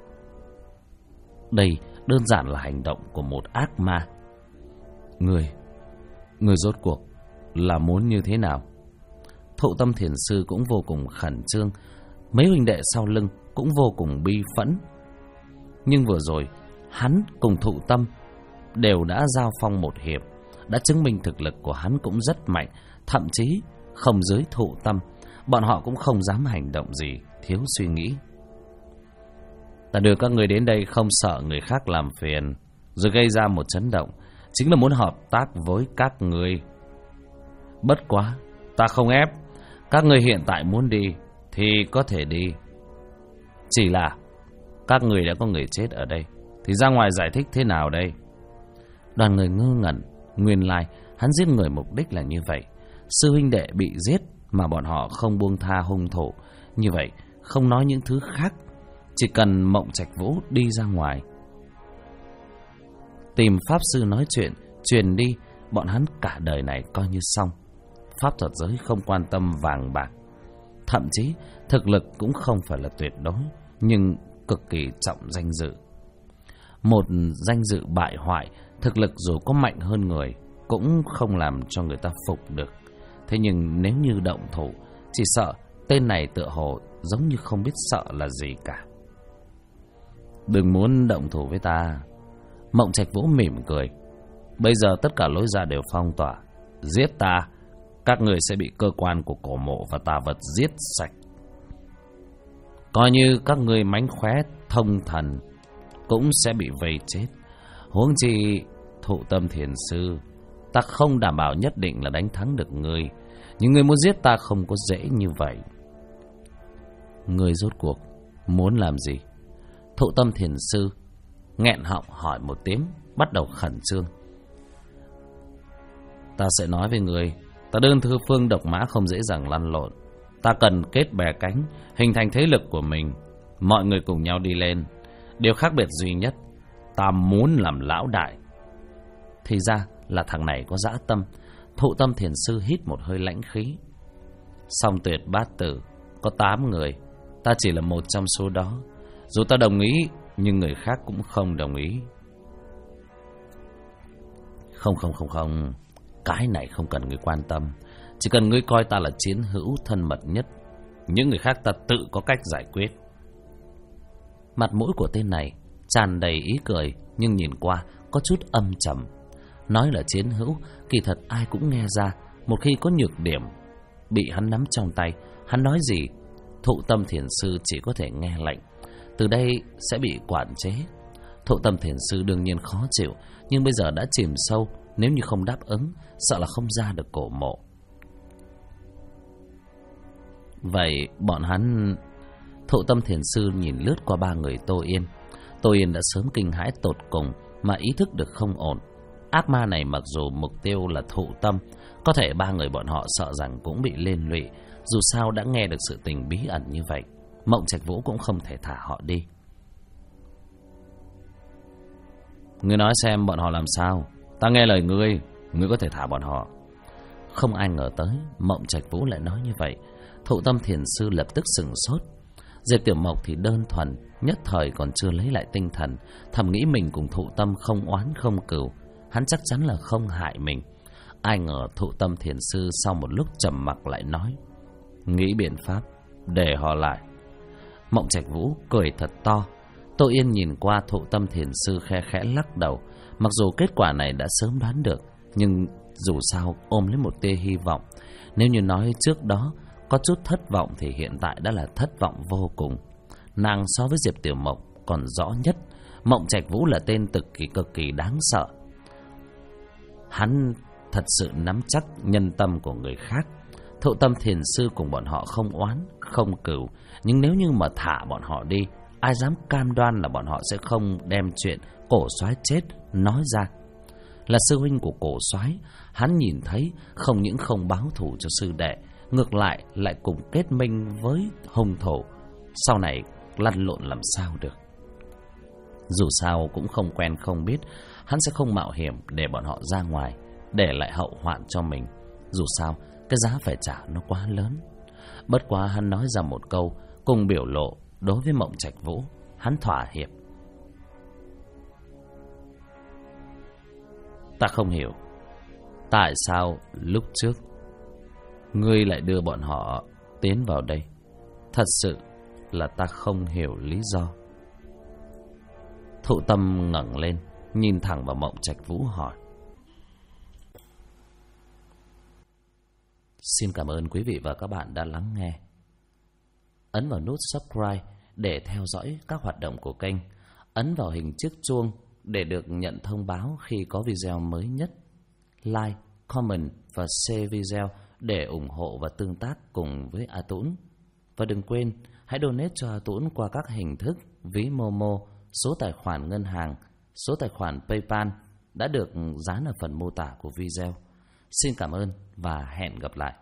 Đây đơn giản là hành động của một ác ma. Người rốt cuộc là muốn như thế nào? Thụ Tâm Thiền Sư cũng vô cùng khẩn trương, mấy huynh đệ sau lưng cũng vô cùng bi phẫn. Nhưng vừa rồi hắn cùng Thụ Tâm đều đã giao phong một hiệp, đã chứng minh thực lực của hắn cũng rất mạnh, thậm chí không dưới Thụ Tâm, bọn họ cũng không dám hành động gì thiếu suy nghĩ. Ta đưa các người đến đây không sợ người khác làm phiền, rồi gây ra một chấn động, chính là muốn hợp tác với các người. Bất quá, ta không ép, các người hiện tại muốn đi thì có thể đi. Chỉ là các người đã có người chết ở đây, thì ra ngoài giải thích thế nào đây? Đoàn người ngơ ngẩn, Nguyên lai hắn giết người mục đích là như vậy. Sư huynh đệ bị giết mà bọn họ không buông tha hung thủ. Như vậy không nói những thứ khác, chỉ cần Mộng Trạch Vũ đi ra ngoài tìm pháp sư nói chuyện, truyền đi, bọn hắn cả đời này coi như xong. Pháp thuật giới không quan tâm vàng bạc, thậm chí thực lực cũng không phải là tuyệt đối, nhưng cực kỳ trọng danh dự. Một danh dự bại hoại, thực lực dù có mạnh hơn người cũng không làm cho người ta phục được. Thế nhưng nếu như động thủ, chỉ sợ tên này tựa hồ giống như không biết sợ là gì cả. Đừng muốn động thủ với ta. Mộng Trạch Vũ mỉm cười. Bây giờ tất cả lối ra đều phong tỏa. Giết ta, các người sẽ bị cơ quan của cổ mộ và tà vật giết sạch. Coi như các người mánh khóe thông thần cũng sẽ bị vây chết. Huống chi Thụ Tâm Thiền Sư, ta không đảm bảo nhất định là đánh thắng được ngươi, nhưng ngươi muốn giết ta không có dễ như vậy. Ngươi rốt cuộc muốn làm gì? Thụ Tâm Thiền Sư nghẹn họng hỏi một tiếng, bắt đầu khẩn trương. Ta sẽ nói với ngươi, ta đơn thư phương độc mã không dễ dàng lăn lộn. Ta cần kết bè cánh, hình thành thế lực của mình, mọi người cùng nhau đi lên. Điều khác biệt duy nhất, ta muốn làm lão đại. Thì ra là thằng này có dã tâm. Thụ Tâm Thiền Sư hít một hơi lãnh khí. Song Tuyệt Bát Tử có 8 người, ta chỉ là một trong số đó. Dù ta đồng ý, nhưng người khác cũng không đồng ý. Không, cái này không cần ngươi quan tâm. Chỉ cần ngươi coi ta là chiến hữu thân mật nhất, những người khác ta tự có cách giải quyết. Mặt mũi của tên này tràn đầy ý cười, nhưng nhìn qua có chút âm trầm. Nói là chiến hữu, kỳ thật ai cũng nghe ra. Một khi có nhược điểm bị hắn nắm trong tay, hắn nói gì Thụ Tâm Thiền Sư chỉ có thể nghe lệnh. Từ đây sẽ bị quản chế. Thụ Tâm Thiền Sư đương nhiên khó chịu, nhưng bây giờ đã chìm sâu, nếu như không đáp ứng, sợ là không ra được cổ mộ. Vậy bọn hắn... Thụ Tâm Thiền Sư nhìn lướt qua 3 người Tô Yên. Tô Yên đã sớm kinh hãi tột cùng, mà ý thức được không ổn. Ác ma này mặc dù mục tiêu là Thụ Tâm, có thể 3 người bọn họ sợ rằng cũng bị liên lụy. Dù sao đã nghe được sự tình bí ẩn như vậy, Mộng Trạch Vũ cũng không thể thả họ đi. Ngươi nói xem bọn họ làm sao? Ta nghe lời ngươi, ngươi có thể thả bọn họ. Không ai ngờ tới Mộng Trạch Vũ lại nói như vậy. Thụ Tâm Thiền Sư lập tức sửng sốt. Diệp Tiểu Mộc thì đơn thuần, nhất thời còn chưa lấy lại tinh thần, thầm nghĩ mình cùng Thụ Tâm không oán không cừu, hắn chắc chắn là không hại mình. Ai ngờ Thụ Tâm Thiền Sư sau một lúc trầm mặc lại nói, nghĩ biện pháp để họ lại. Mộng Trạch Vũ cười thật to. Tô Yên nhìn qua Thụ Tâm Thiền Sư khe khẽ lắc đầu. Mặc dù kết quả này đã sớm đoán được, nhưng dù sao ôm lấy một tia hy vọng. Nếu như nói trước đó có chút thất vọng thì hiện tại đã là thất vọng vô cùng. Nàng so với Diệp Tiểu Mộc còn rõ nhất, Mộng Trạch Vũ là tên cực kỳ đáng sợ. Hắn thật sự nắm chắc nhân tâm của người khác. Thụ Tâm Thiền Sư cùng bọn họ không oán không cừu, nhưng nếu như mà thả bọn họ đi, ai dám cam đoan là bọn họ sẽ không đem chuyện Cổ Soái chết nói ra. Là sư huynh của Cổ Soái, hắn nhìn thấy không những không báo thù cho sư đệ, ngược lại cùng kết minh với hung thủ, sau này lăn lộn làm sao được. Dù sao cũng không quen không biết, hắn sẽ không mạo hiểm để bọn họ ra ngoài, để lại hậu hoạn cho mình. Dù sao cái giá phải trả nó quá lớn. Bất quá hắn nói ra một câu cùng biểu lộ đối với Mộng Trạch Vũ, hắn thỏa hiệp. Ta không hiểu tại sao lúc trước ngươi lại đưa bọn họ tiến vào đây. Thật sự là ta không hiểu lý do. Thụ Tâm ngẩng lên, nhìn thẳng vào Mộng Trạch Vũ hỏi. Xin cảm ơn quý vị và các bạn đã lắng nghe. Ấn vào nút subscribe để theo dõi các hoạt động của kênh. Ấn vào hình chiếc chuông để được nhận thông báo khi có video mới nhất. Like, comment và share video để ủng hộ và tương tác cùng với A Tũng. Và đừng quên, hãy donate cho A Tũng qua các hình thức ví Momo, số tài khoản ngân hàng, số tài khoản PayPal đã được dán ở phần mô tả của video. Xin cảm ơn và hẹn gặp lại.